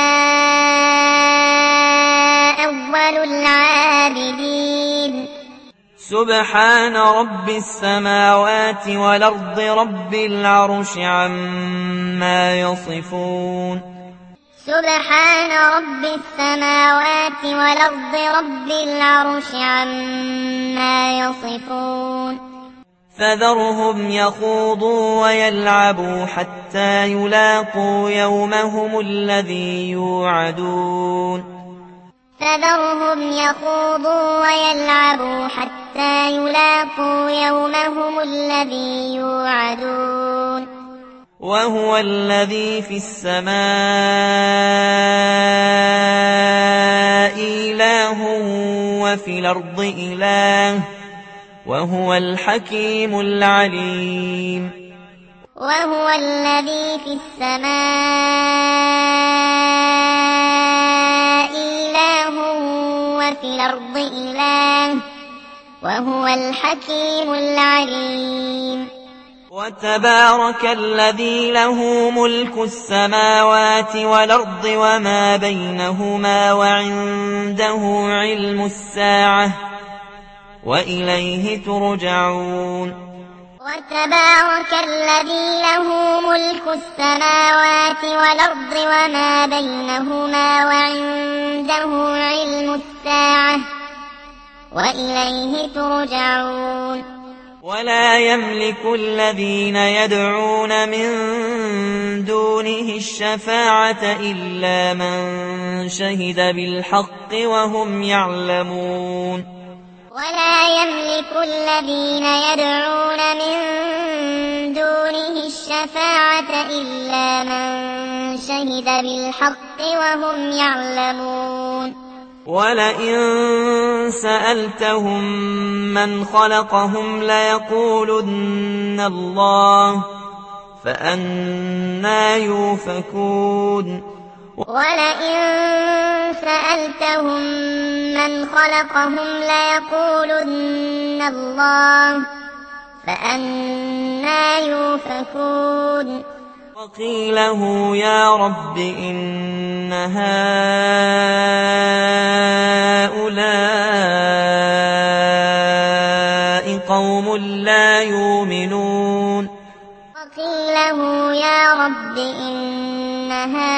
S2: أول العابدين.
S1: سبحان رب السماوات والأرض رب العرش عما يصفون.
S2: سبحان رب السماوات والأرض رب العرش عما يصفون.
S1: فذرهم يخوضوا ويلعبوا حتى يلاقوا يومهم الذي يوعدون.
S2: فذرهم يخوضوا ويلعبوا حتى يلاقوا يومهم الذي يوعدون.
S1: وهو الذي في السماء إله وفي الأرض إله وهو الحكيم العليم.
S2: وهو الذي في السماء إله وفي الأرض إله وهو الحكيم العليم.
S1: وتبارك الذي له ملك السماوات والأرض وما بينهما وعنده علم الساعة وإليه ترجعون.
S2: وتبارك الذي له ملك السماوات والأرض وما بينهما وعنده علم الساعة وإليه ترجعون.
S1: ولا يملك الذين يدعون من دونه الشفاعة إلا من شهد بالحق وهم يعلمون.
S2: ولا يملك الذين يدعون من دونه الشفاعة إلا من شهد بالحق وهم يعلمون.
S1: ولئن سألتهم من خلقهم ليقولن الله فأنى يؤفكون.
S2: ولئن سألتهم من خلقهم ليقولن الله فأنى يؤفكون.
S1: وقيله يا رب إن هؤلاء قوم لا يؤمنون.
S2: وقيله يا رب إن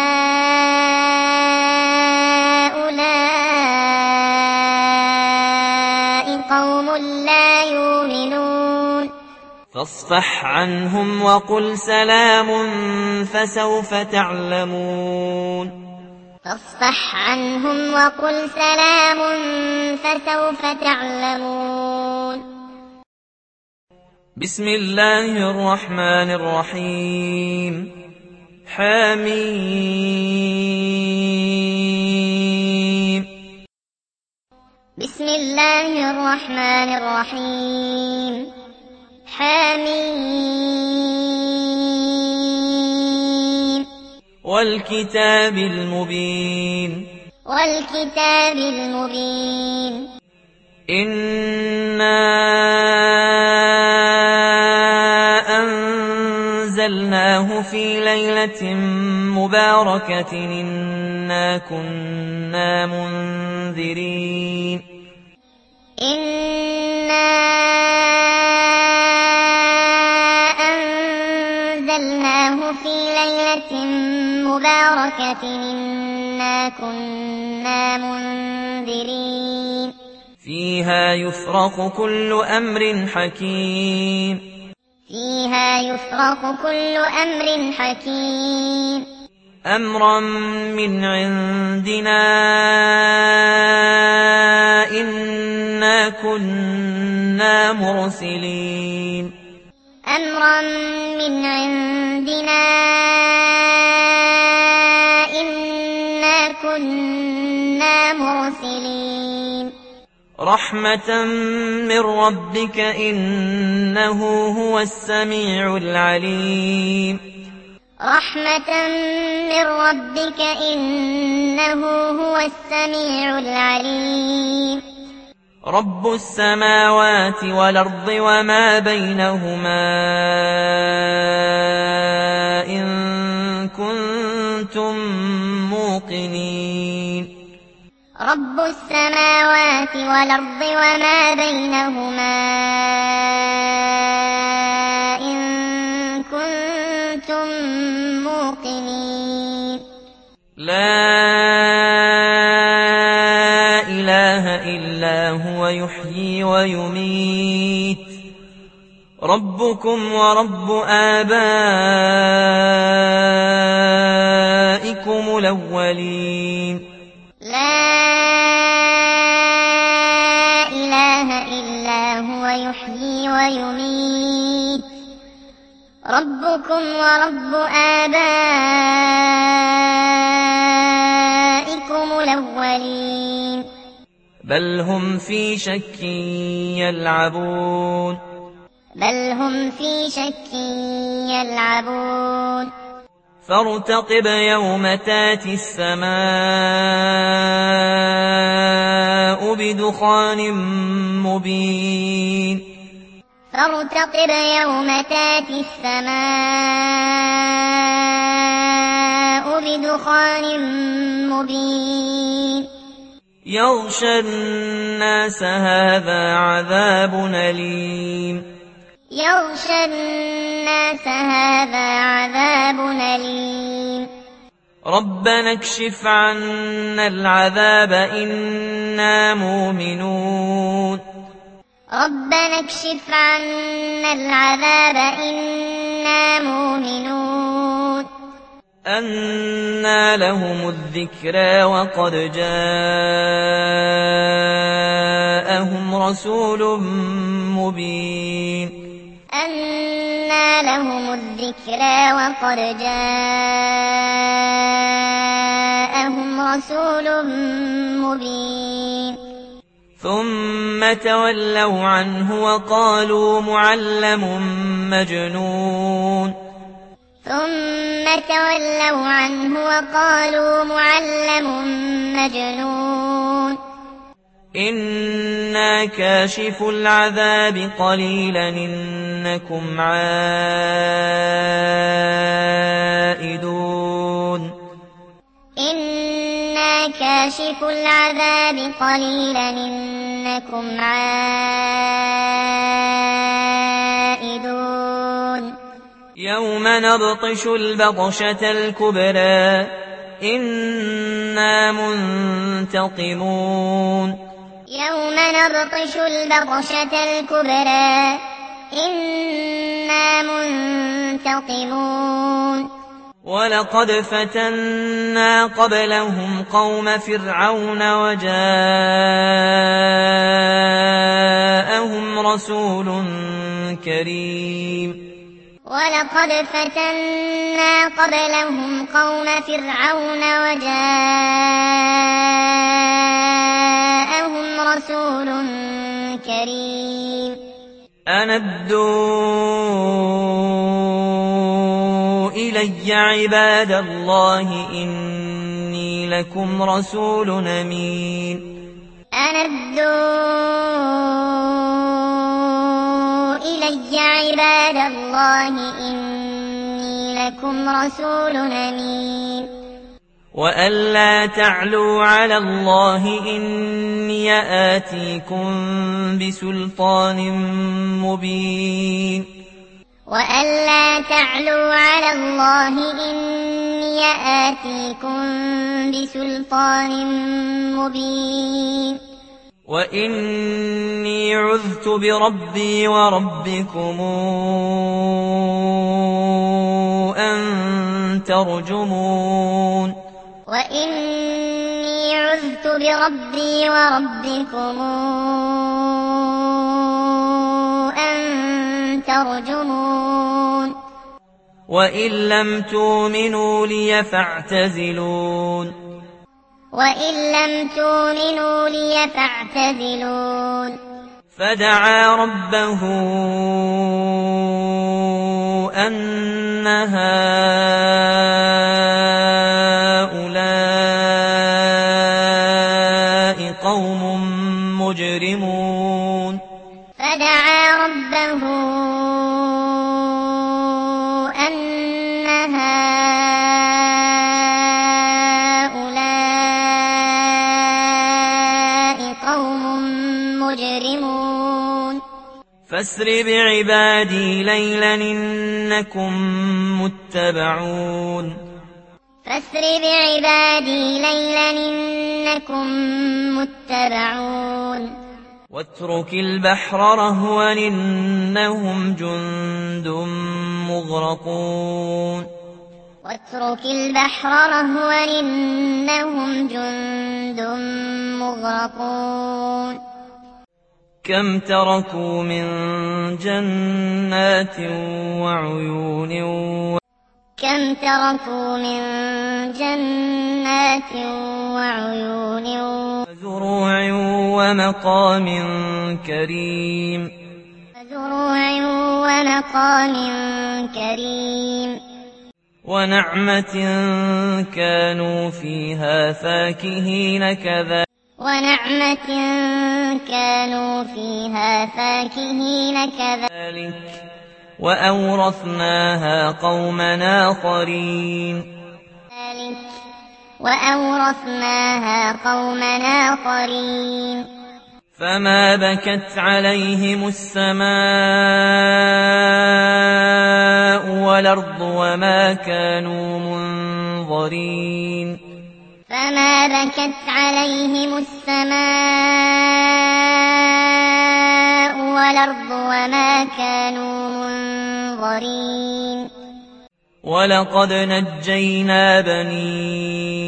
S2: هؤلاء قوم لا يؤمنون.
S1: فاصفح عنهم وقل سلام فسوف تعلمون.
S2: فاصفح عنهم وقل سلام فسوف تعلمون.
S1: بسم الله الرحمن الرحيم. حميم.
S2: بسم الله الرحمن الرحيم. حميم.
S1: والكتاب المبين.
S2: والكتاب المبين.
S1: إنا أنزلناه في ليلة مباركة إنا كنا منذرين.
S2: إنا أنزلناه في ليلة مباركة إنا كنا منذرين.
S1: فيها يفرق كل أمر حكيم.
S2: فيها يفرق كل أمر حكيم.
S1: أمرا من عندنا إنا كنا مرسلين.
S2: أمرا من عندنا إنا كنا مرسلين.
S1: رحمة من ربك إنه هو السميع العليم.
S2: رحمة من ربك إنه هو السميع العليم.
S1: رب السماوات والأرض وما بينهما إن كنتم موقنين.
S2: رب السماوات والأرض وما بينهما إن كنتم موقنين.
S1: لا إله إلا هو يحيي ويميت. ربكم ورب آبائكم الأولين.
S2: لا إله إلا هو يحيي ويميت. ربكم ورب آبائكم الأولين.
S1: بل هم في شك يلعبون.
S2: بل هم في شك يلعبون.
S1: فارتقب يوم تاتي السماء بدخان مبين.
S2: فارتقب يوم تاتي السماء بدخان مبين.
S1: يغشى الناس هذا عذاب أليم.
S2: يغشى الناس هذا عذاب أليم.
S1: ربنا اكشف عنا العذاب إنا مؤمنون.
S2: ربنا اكشف عنا العذاب إنا مؤمنون.
S1: أنى لهم الذكرى وقد جاءهم رسول مبين.
S2: أنى لهم الذكرى وقد جاءهم رسول مبين.
S1: ثم تولوا عنه وقالوا معلم مجنون.
S2: ثم تولوا عنه وقالوا معلم مجنون.
S1: إنا كاشف العذاب قليلا إنكم عائدون.
S2: إنا كاشف العذاب قليلا إنكم عائدون.
S1: يوم نبطش البطشة الكبرى إنا منتقمون.
S2: يوم نبطش البطشة الكبرى إنا منتقمون.
S1: ولقد فتنا قبلهم قوم فرعون وجاءهم رسول كريم.
S2: ولقد فتنا قبلهم قوم فرعون وجاءهم رسول كريم
S1: أن ادوا إلي عباد الله إني لكم رسول أمين
S2: أن ادوا إلي عباد الله إني لكم رسول أمين
S1: وأن لا تعلوا على الله إني آتيكم بسلطان مبين
S2: وأن لا تعلوا على الله إني آتيكم بسلطان مبين
S1: وإني عذت بربي وربكم أن ترجمون
S2: وإني عذت بربي وربكم أن ترجمون
S1: وإن لم تؤمنوا لي فاعتزلون
S2: وإن لم تؤمنوا لي فاعتزلون
S1: فدعا ربه أن هؤلاء قوم مجرمون
S2: فدعا ربه أن هؤلاء قوم مجرمون
S1: فاسر بعبادي ليلا إنكم متبعون
S2: فاسر بعبادي ليلا إنكم متبعون
S1: واترك البحر رهوا إنهم جند مغرقون
S2: واترك البحر رهوا إنهم جند مغرقون
S1: كم تركوا من جنات وعيون
S2: كم تركوا من جنات وعيون
S1: وزروع ومقام كريم
S2: وزروع ومقام كريم
S1: ونعمة كانوا فيها فاكهين
S2: ونعمة كانوا فيها فاكهين
S1: كذلك وأورثناها قوما آخرين
S2: وأورثناها قوما آخرين
S1: فما بكت عليهم السماء والأرض وما كانوا منظرين
S2: فما بكت عليهم السماء والأرض وما كانوا منظرين
S1: ولقد نجينا بني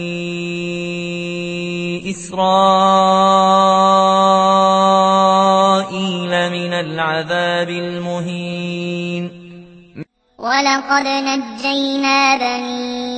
S1: إسرائيل من العذاب المهين
S2: ولقد نجينا بني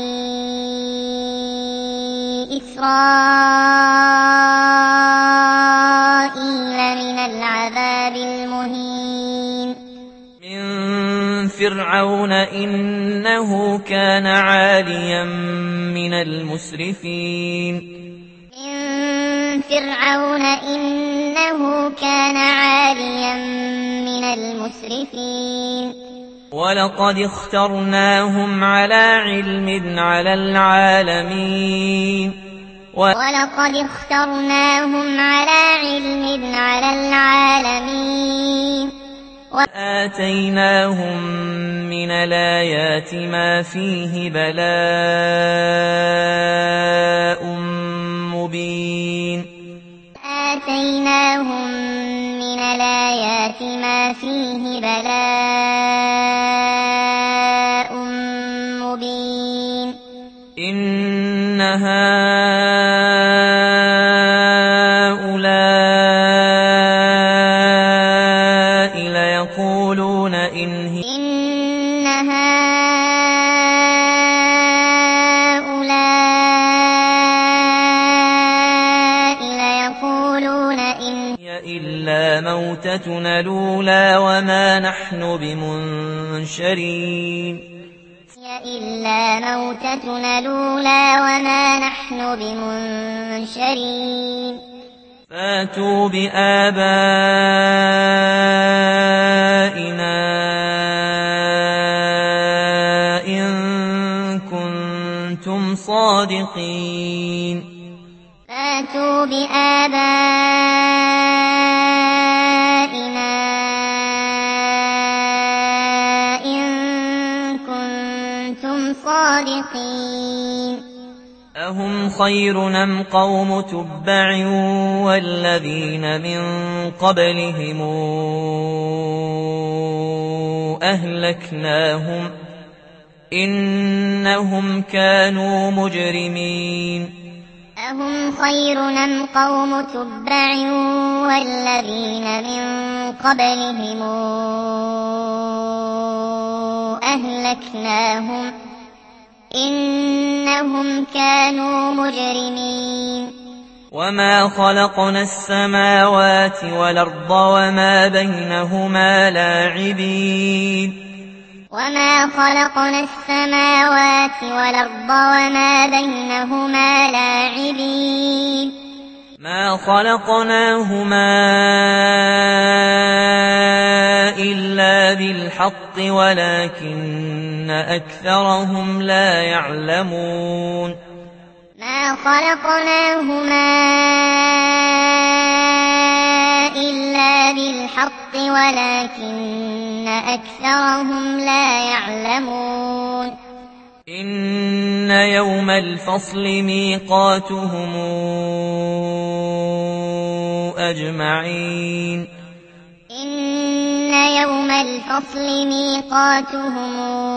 S2: إسرائيل من العذاب المهين
S1: من فرعون إنه كان عاليا من المسرفين
S2: من فرعون إنه كان عاليا من المسرفين
S1: ولقد اخترناهم على علم على العالمين
S2: ولقد اخترناهم على علم على العالمين
S1: وآتيناهم من الآيات ما فيه بلاء مبين
S2: آتيناهم من الآيات ما فيه بلاء مبين
S1: إن هؤلاء ليقولون إن إلا موتتنا الأولى وما نحن بمنشرين
S2: إلا موتتنا الأولى وما نحن بمنشرين
S1: فاتوا بآبائنا إن كنتم صادقين
S2: فاتوا بآبائنا إن كنتم صادقين
S1: أهم خير أم قوم تبع والذين من قبلهم أهلكناهم إنهم كانوا مجرمين
S2: أهم خير أم قوم تبع والذين من قبلهم أهلكناهم إنهم كانوا مجرمين
S1: وما خلقنا السماوات والأرض وما بينهما لاعبين
S2: وما خلقنا السماوات والأرض وما بينهما لاعبين
S1: ما خلقناهما إلا بالحق ولكن أكثرهم لا يعلمون
S2: ما خلقناهما إلا بالحق ولكن أكثرهم لا يعلمون
S1: إن يوم الفصل ميقاتهم أجمعين
S2: إن يوم الفصل ميقاتهم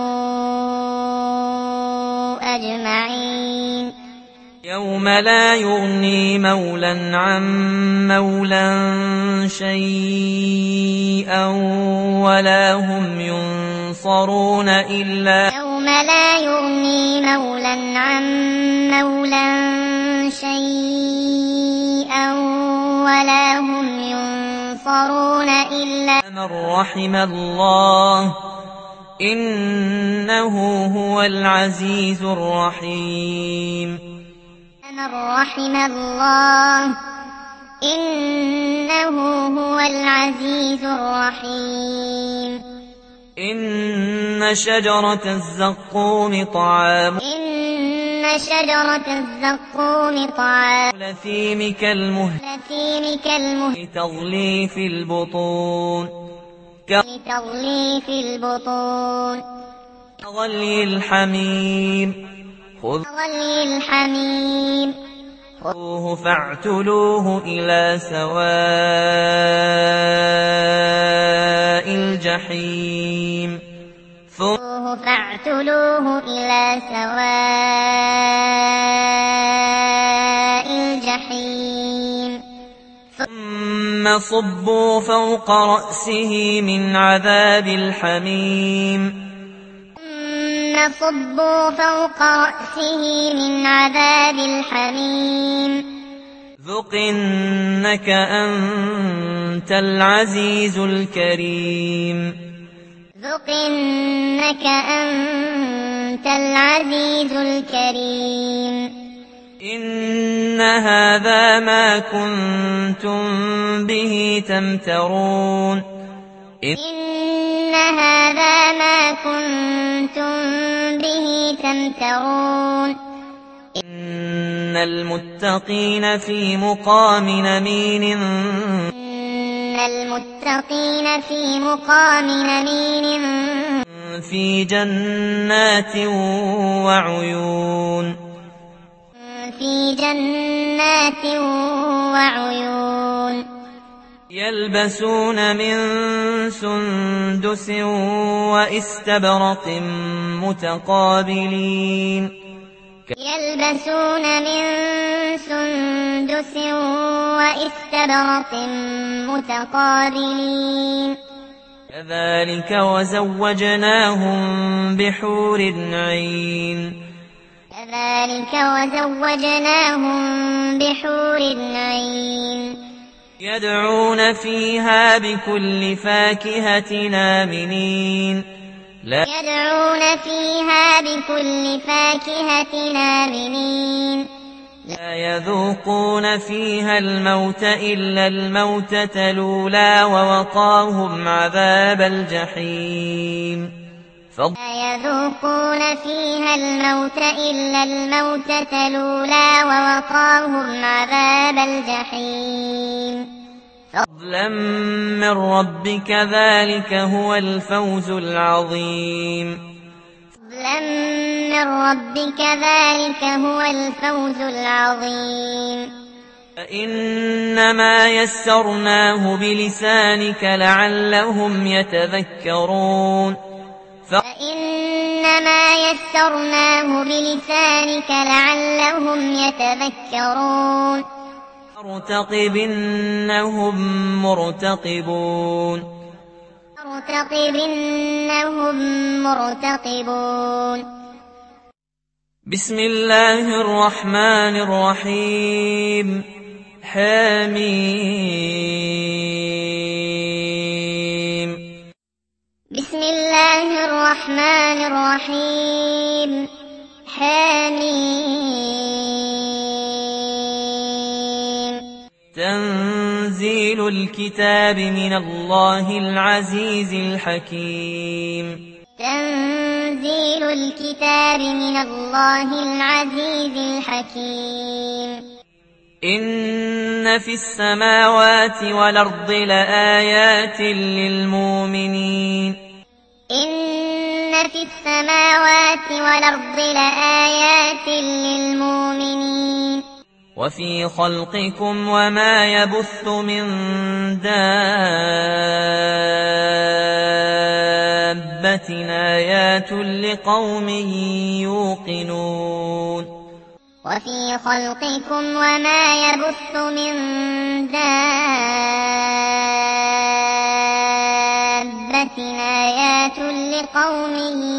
S2: أجمعين
S1: يوم لا يغني مولى عن مولى شيئا ولا هم ينصرون إلا
S2: يوم لا يغني مولى عن مولى شيئا ولا هم ينصرون إلا
S1: من رحم الله إنه هو العزيز الرحيم
S2: من رحم الله إنه هو العزيز الرحيم
S1: إن شجرة الزقوم طعام
S2: إن شجرة الزقوم طعام
S1: الأثيم كالمهل لتغلي في البطون
S2: لتغلي في البطون
S1: كغلي الحميم
S2: كغلي الحميم
S1: خذوه فاعتلوه إلى سواء الجحيم
S2: خذوه فاعتلوه إلى سواء الجحيم
S1: ثم صبوا فوق رأسه من عذاب الحميم
S2: صبوا فوق رأسه من عذاب الحميم
S1: ذق إنك أنت العزيز الكريم
S2: ذق إنك أنت العزيز الكريم
S1: إن هذا ما كنتم به تمترون
S2: إن هذا ما كنتم به تمترون
S1: إن المتقين في مقام أمين
S2: إن المتقين في مقام أمين
S1: في جنات وعيون
S2: في جنات وعيون
S1: يلبسون من سندس وإستبرق متقابلين
S2: يلبسون من سندس وإستبرق متقابلين
S1: كذلك وزوجناهم بحور عين
S2: كذلك وزوجناهم بحور عين
S1: يدعون فيها بكل فاكهة آمنين
S2: يدعون فيها بكل فاكهة آمنين
S1: لا يذوقون فيها الموت إلا الموتة الأولى ووقاهم عذاب الجحيم
S2: لا يذوقون فيها الموت إلا الموتة الأولى ووقاهم عذاب الجحيم
S1: فضلا من ربك ذلك هو الفوز العظيم
S2: فضلا من ربك ذلك هو الفوز العظيم
S1: فإنما يسرناه بلسانك لعلهم يتذكرون
S2: فإنما يسرناه بلسانك لعلهم يتذكرون
S1: فارتقب إنهم مرتقبون بسم الله الرحمن الرحيم حميم
S2: بسم الله الرحمن الرحيم حميم
S1: تنزيل الكتاب من الله العزيز الحكيم
S2: تنزيل الكتاب من الله العزيز الحكيم
S1: إن في السماوات والأرض لآيات للمؤمنين
S2: إن في السماوات والأرض لآيات للمؤمنين
S1: وفي خلقكم وما يبث من دابة آيات لقوم يوقنون
S2: وفي خلقكم وما يبث من دابة آيات لقوم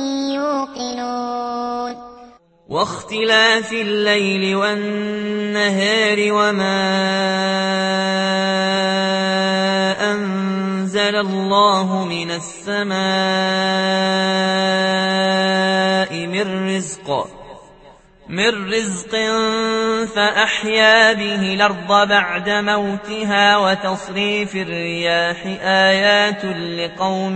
S2: يوقنون
S1: واختلاف الليل والنهار وما أنزل الله من السماء من رزق فأحيا به الأرض بعد موتها وتصريف الرياح آيات لقوم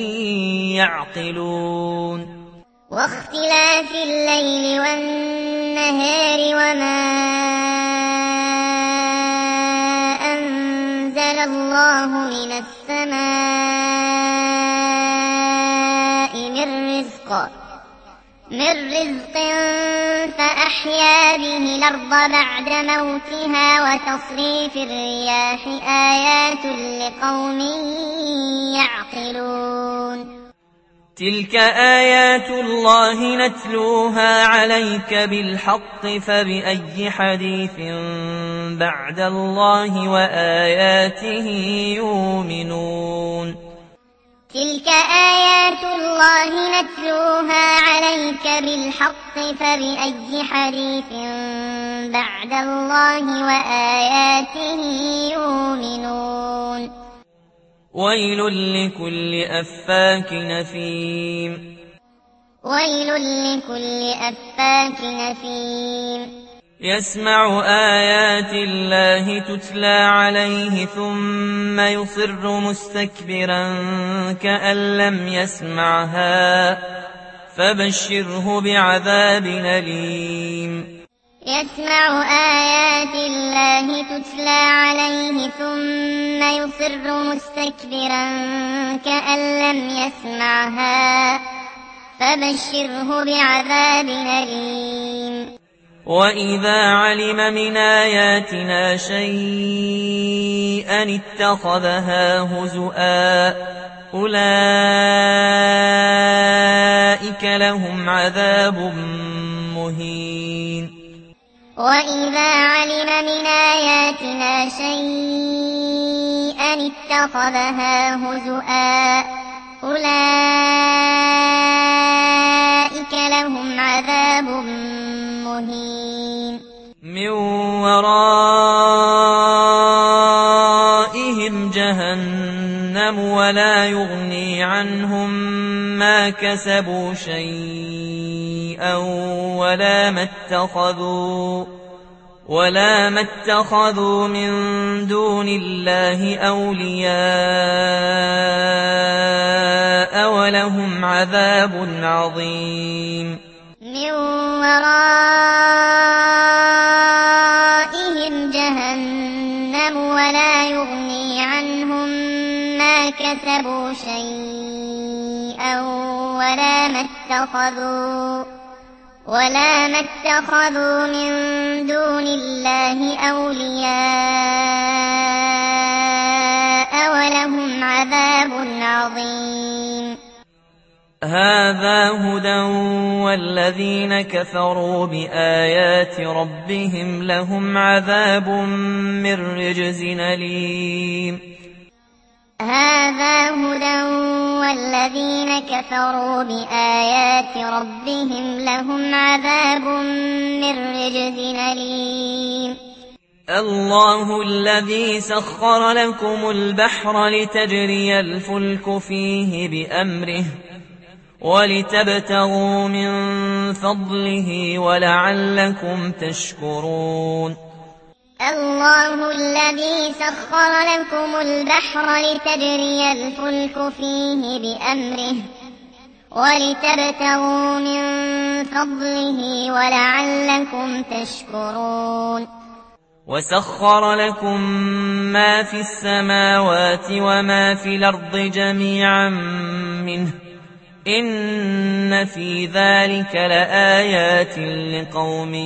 S1: يعقلون
S2: واختلاف الليل والنهار وما أنزل الله من السماء من رزق فأحيا به الأرض بعد موتها وتصريف الرياح آيات لقوم يعقلون
S1: تلك آيات الله نتلوها عليك بالحق فبأي حديث بعد الله وآياته يؤمنون
S2: تلك آيات الله نتلوها عليك بالحق فبأي حديث بعد الله وآياته يؤمنون
S1: ويل لكل أفاك أثيم
S2: ويل لكل أفاك أثيم
S1: يسمع آيات الله تتلى عليه ثم يصر مستكبرا كأن لم يسمعها فبشره بعذاب أليم
S2: يسمع آيات الله تتلى عليه ثم يصر مستكبرا كأن لم يسمعها فبشره بعذاب أليم
S1: وإذا علم من آياتنا شيئا اتخذها هزؤا أولئك لهم عذاب مهين
S2: وإذا علم من آياتنا شيئا اتخذها هزؤا أولئك لهم عذاب مهين
S1: من ورائهم جهنم ولا يغني عنهم ما كسبوا شيئا ولا ما اتخذوا من دون الله أولياء ولهم عذاب عظيم
S2: من ورائهم جهنم ولا يغني عنهم ما كسبوا شيئا ولا ما اتخذوا من دون الله أولياء ولهم عذاب عظيم
S1: هذا هدى والذين كفروا بآيات ربهم لهم عذاب من رجز أليم
S2: هذا هدى والذين كفروا بآيات ربهم لهم عذاب من رجز أليم
S1: الله الذي سخر لكم البحر لتجري الفلك فيه بأمره ولتبتغوا من فضله ولعلكم تشكرون
S2: الله الذي سخر لكم البحر لتجري الفلك فيه بأمره ولتبتغوا من فضله ولعلكم تشكرون
S1: وسخر لكم ما في السماوات وما في الأرض جميعا منه إن في ذلك لآيات لقوم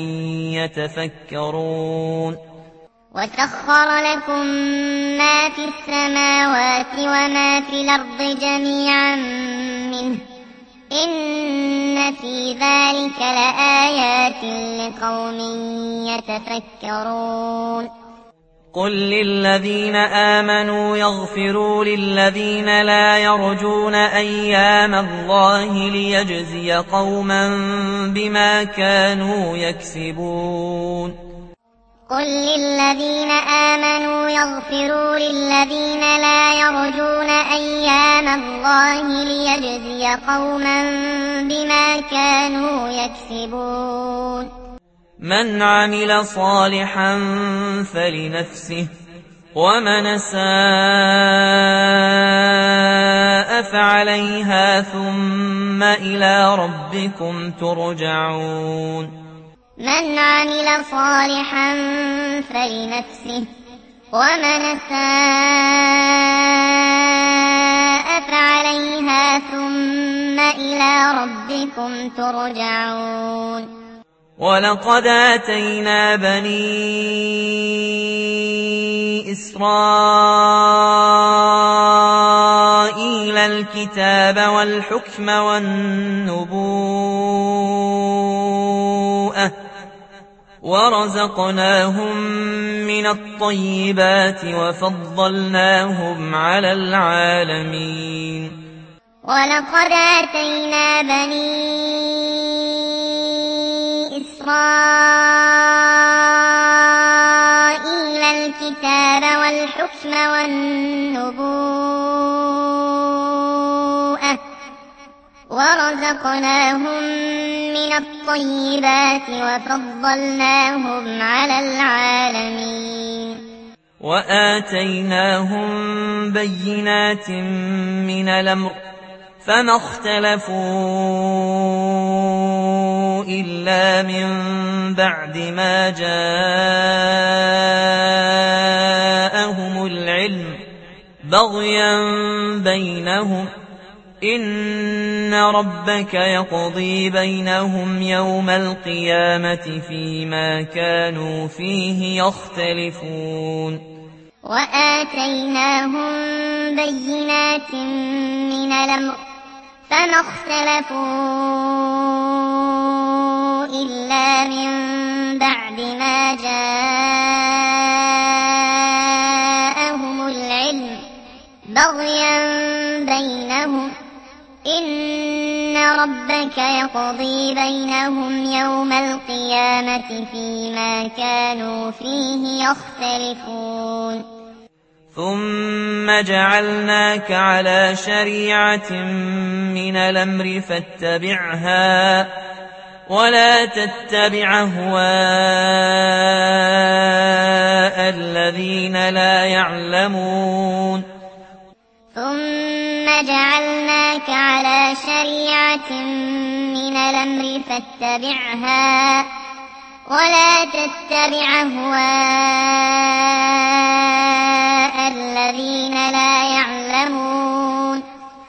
S1: يتفكرون
S2: وسخر لكم ما في السماوات وما في الأرض جميعا منه إن في ذلك لآيات لقوم يتفكرون
S1: قل للذين آمنوا يغفروا للذين لا يرجون أيام الله ليجزي قوما بما كانوا يكسبون
S2: قل للذين آمنوا يغفروا للذين لا يرجون أيام الله ليجزي قوما بما كانوا يكسبون
S1: من عمل صالحا فلنفسه ومن أساء فعليها ثم إلى ربكم ترجعون
S2: من عمل صالحا فلنفسه ومن أساء فعليها ثم إلى ربكم ترجعون
S1: ولقد آتينا بني إسرائيل الكتاب والحكم والنبوءة ورزقناهم من الطيبات وفضلناهم على العالمين
S2: ولقد آتينا بني إسرائيل الكتاب والحكم والنبوءة ورزقناهم من الطيبات وفضلناهم على العالمين
S1: وآتيناهم بينات من الأمر فما اختلفوا إلا من بعد ما جاءهم العلم بغيا بينهم إن ربك يقضي بينهم يوم القيامة فيما كانوا فيه يختلفون
S2: وآتيناهم بينات من الأمر فما اختلفوا إلا من بعد ما جاءهم العلم بغيا بينهم إن ربك يقضي بينهم يوم القيامة فيما كانوا فيه يختلفون
S1: ثم جعلناك على شريعة من الأمر فاتبعها ولا تتبع أهواء الذين لا يعلمون
S2: ثم جعلناك على شريعة من الأمر فاتبعها ولا تتبع أهواء الذين لا يعلمون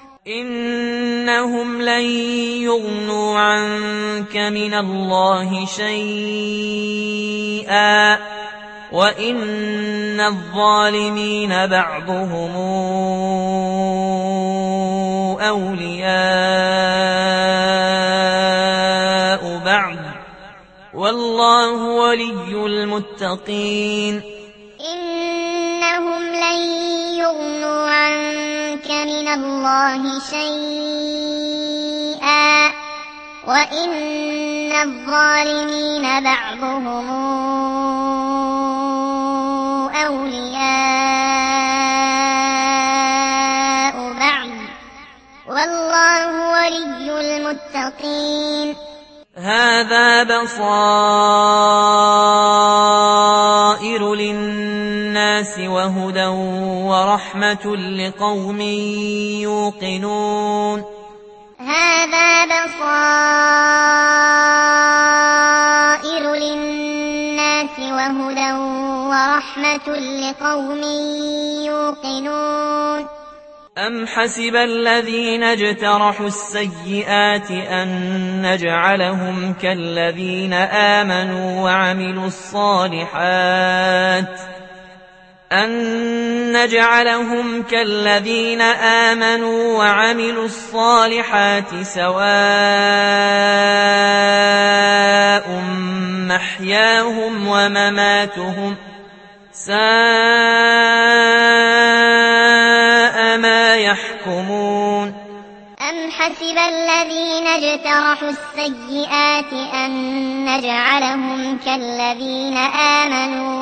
S1: إنهم لن يغنوا عنك من الله شيئا وإن الظالمين بعضهم أولياء بعض والله ولي المتقين
S2: إنهم لن يغنوا عنك من الله شيئا وإن الظالمين بعضهم أولياء بعض والله ولي المتقين
S1: هذا بصائر للناس وهدى ورحمة لقوم يوقنون
S2: هذا بصائر للناس وهدى ورحمة لقوم يوقنون
S1: أم حسب الذين اجترحوا السيئات أن نجعلهم كالذين آمنوا وعملوا الصالحات سواء محياهم ومماتهم ساء ما يحكمون
S2: أم حسب الذين اجترحوا السيئات أن نجعلهم كالذين آمنوا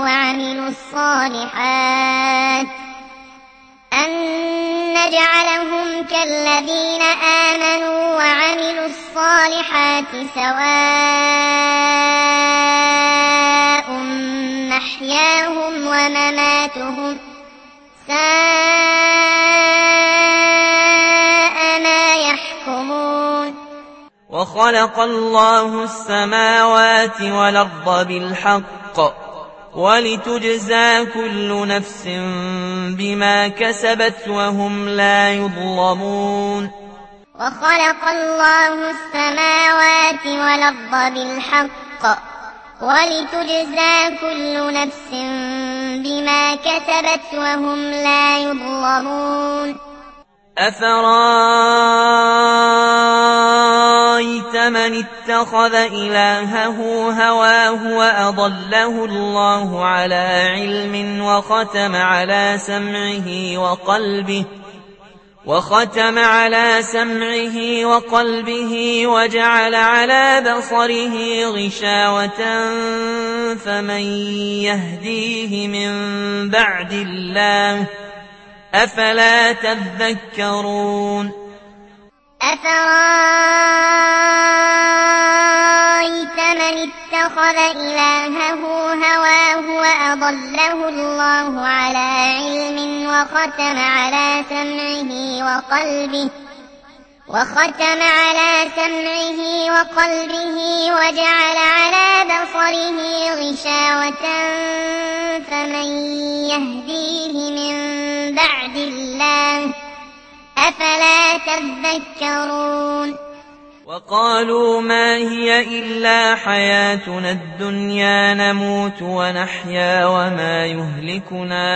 S2: وعملوا الصالحات سواء محياهم ومماتهم ساء ما يحكمون
S1: وخلق الله السماوات والأرض بالحق ولتجزى كل نفس بما كسبت وهم لا يظلمون
S2: وخلق الله السماوات والأرض بالحق ولتجزى كل نفس بما كسبت وهم لا يظلمون
S1: أفرأيت من اتخذ إلهه هواه وأضله الله على علم وختم على سمعه وقلبه وجعل على بصره غشاوة فمن يهديه من بعد الله أفلا تذكرون
S2: أفرأيت من اتخذ إلهه هواه وأضله الله على علم وختم على سمعه وقلبه وجعل على بصره غشاوة فمن يهديه من بعد الله أفلا تذكرون
S1: وقالوا ما هي إلا حياتنا الدنيا نموت ونحيا وما يهلكنا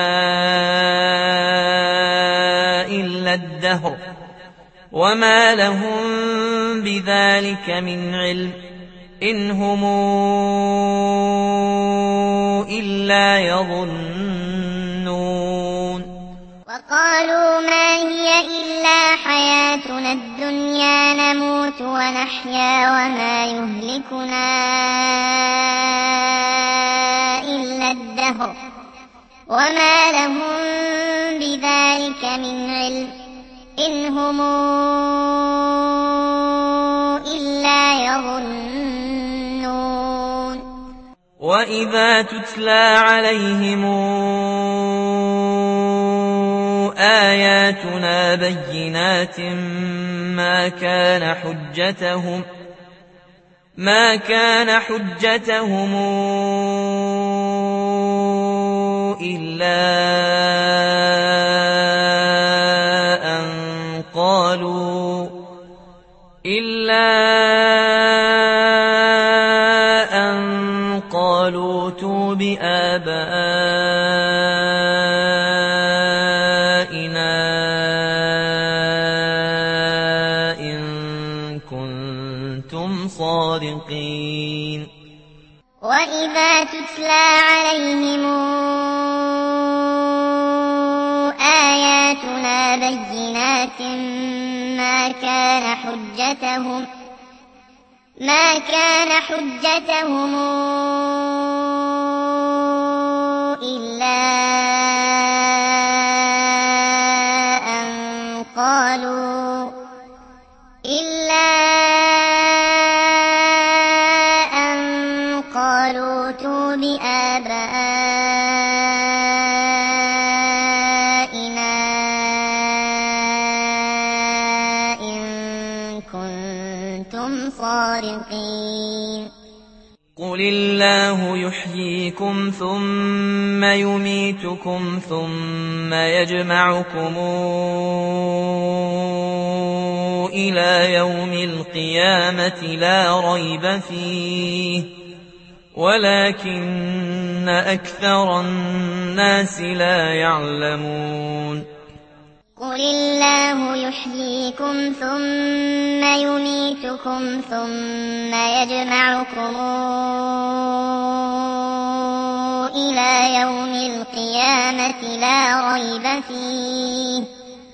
S1: إلا الدهر وما لهم بذلك من علم إن هم إلا يظنون
S2: وقالوا ما هي إلا حياتنا الدنيا نموت ونحيا وما يهلكنا إلا الدهر وما لهم ذلك من علم إن هم إلا يظنون
S1: وإذا تتلى عليهم آياتنا بينات ما كان حجتهم إلا أن قالوا ائتوا بآبائنا إن كنتم صادقين
S2: وإذا تتلى عليهم آياتنا بينات ما كان حجتهم إلا أن قالوا ائتوا بآبائنا إن كنتم صادقين
S1: قل الله يحييكم ثم يميتكم ثم يجمعكم إلى يوم القيامة لا ريب فيه ولكن أكثر الناس لا يعلمون
S2: قل الله يحييكم ثم يميتكم ثم يجمعكم إلى يوم القيامة لا ريب فيه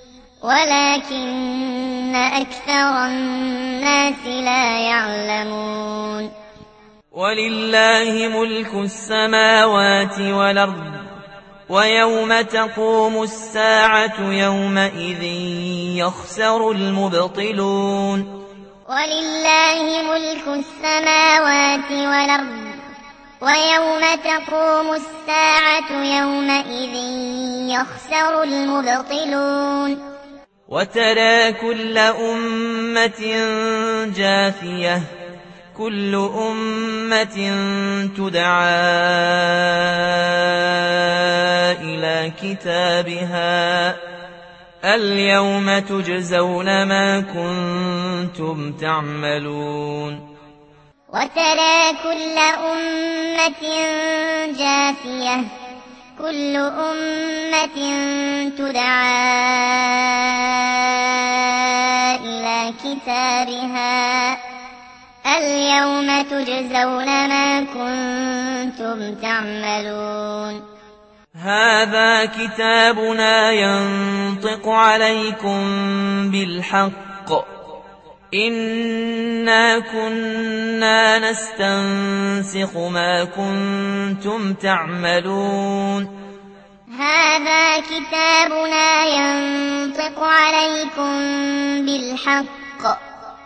S2: ولكن أكثر الناس لا يعلمون
S1: ولله ملك السماوات والأرض ويوم تقوم الساعة يومئذ يخسر المبطلون
S2: ولله ملك السماوات والأرض ويوم تقوم الساعة يومئذ يخسر المبطلون
S1: وترى كل أمة جاثية كل أمة تدعى إلى كتابها اليوم تجزون ما كنتم تعملون
S2: وترى كل أمة جاثية كل أمة تدعى إلى كتابها اليوم تجزون ما كنتم تعملون
S1: هذا كتابنا ينطق عليكم بالحق إنا كنا نستنسخ ما كنتم تعملون
S2: هذا كتابنا ينطق عليكم بالحق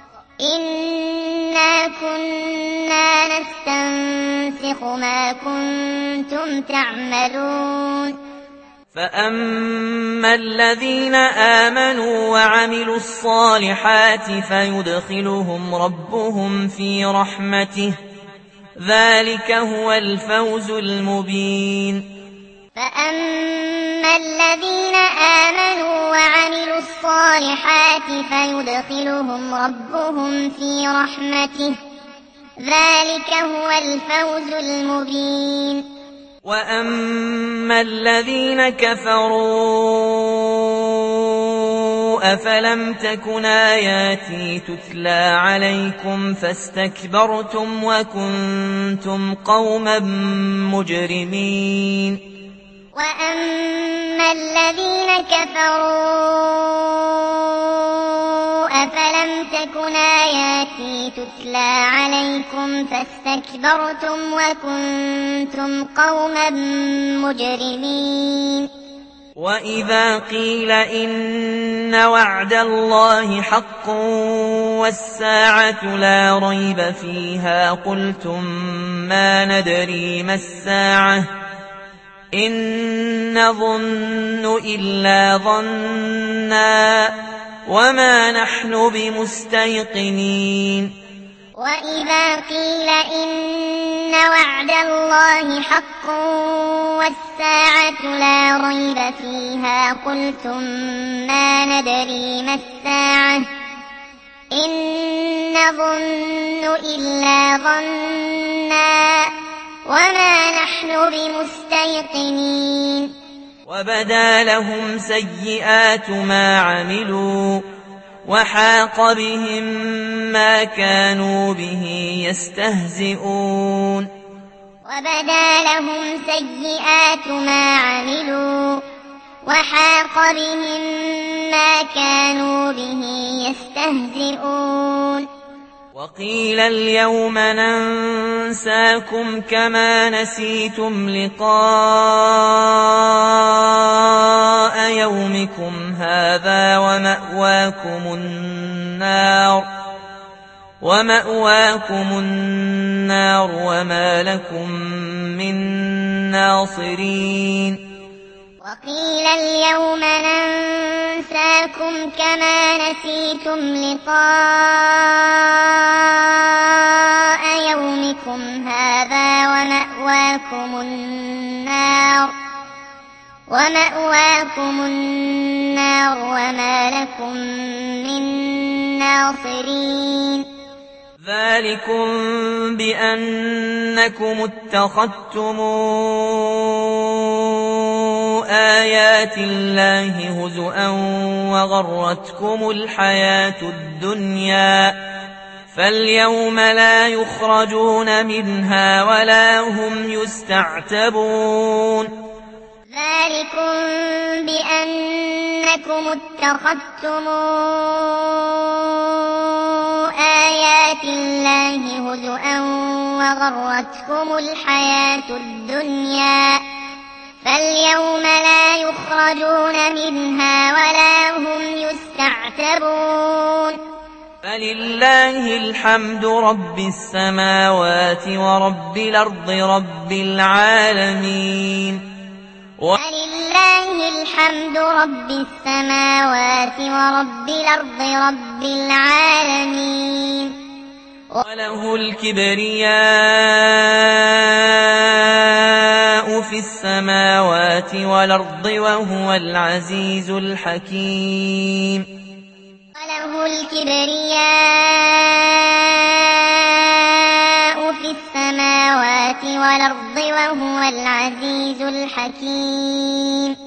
S2: إنا كنا نستنسخ ما كنتم تعملون
S1: فأما الذين آمنوا وعملوا الصالحات فيدخلهم ربهم في رحمته ذلك هو الفوز المبين
S2: فأما الذين آمنوا وعملوا الصالحات فيدخلهم ربهم في رحمته ذلك هو الفوز المبين
S1: وأما الذين كفروا أفلم تكن آياتي تتلى عليكم فاستكبرتم وكنتم قوما مجرمين
S2: وأما الذين كفروا أفلم تكن آياتي تتلى عليكم فاستكبرتم وكنتم قوما مجرمين
S1: وإذا قيل إن وعد الله حق والساعة لا ريب فيها قلتم ما ندري ما الساعة إن نظن إلا ظنا وما نحن بمستيقنين
S2: وإذا قيل إن وعد الله حق والساعة لا ريب فيها قلتم ما ندري ما الساعة إن نظن إلا ظنا وما نحن بمستيقنين
S1: وبدا لهم سيئات ما عملوا وحاق بهم ما كانوا به يستهزئون
S2: وبدا لهم سيئات ما عملوا وحاق بهم ما كانوا به يستهزئون
S1: وقيل اليوم ننساكم كما نسيتم لقاء يومكم هذا ومأواكم النار وما لكم من ناصرين
S2: وقيل اليوم ننساكم كما نسيتم لقاء يومكم هذا ومأواكم النار وما لكم من ناصرين
S1: ذلكم بأنكم اتخذتم آيات الله هزؤا وغرتكم الحياة الدنيا فاليوم لا يخرجون منها ولا هم يستعتبون
S2: ذلكم بأنكم اتخذتم آيات الله هزؤا وغرتكم الحياة الدنيا فاليوم لا يخرجون منها ولا هم يستعتبون
S1: فلله الحمد رب السماوات ورب الأرض رب العالمين
S2: ولله الحمد رب السماوات ورب الأرض رب العالمين
S1: وله الكبرياء في السماوات والأرض وهو العزيز الحكيم
S2: وله الكبرياء في السماوات والأرض وهو العزيز الحكيم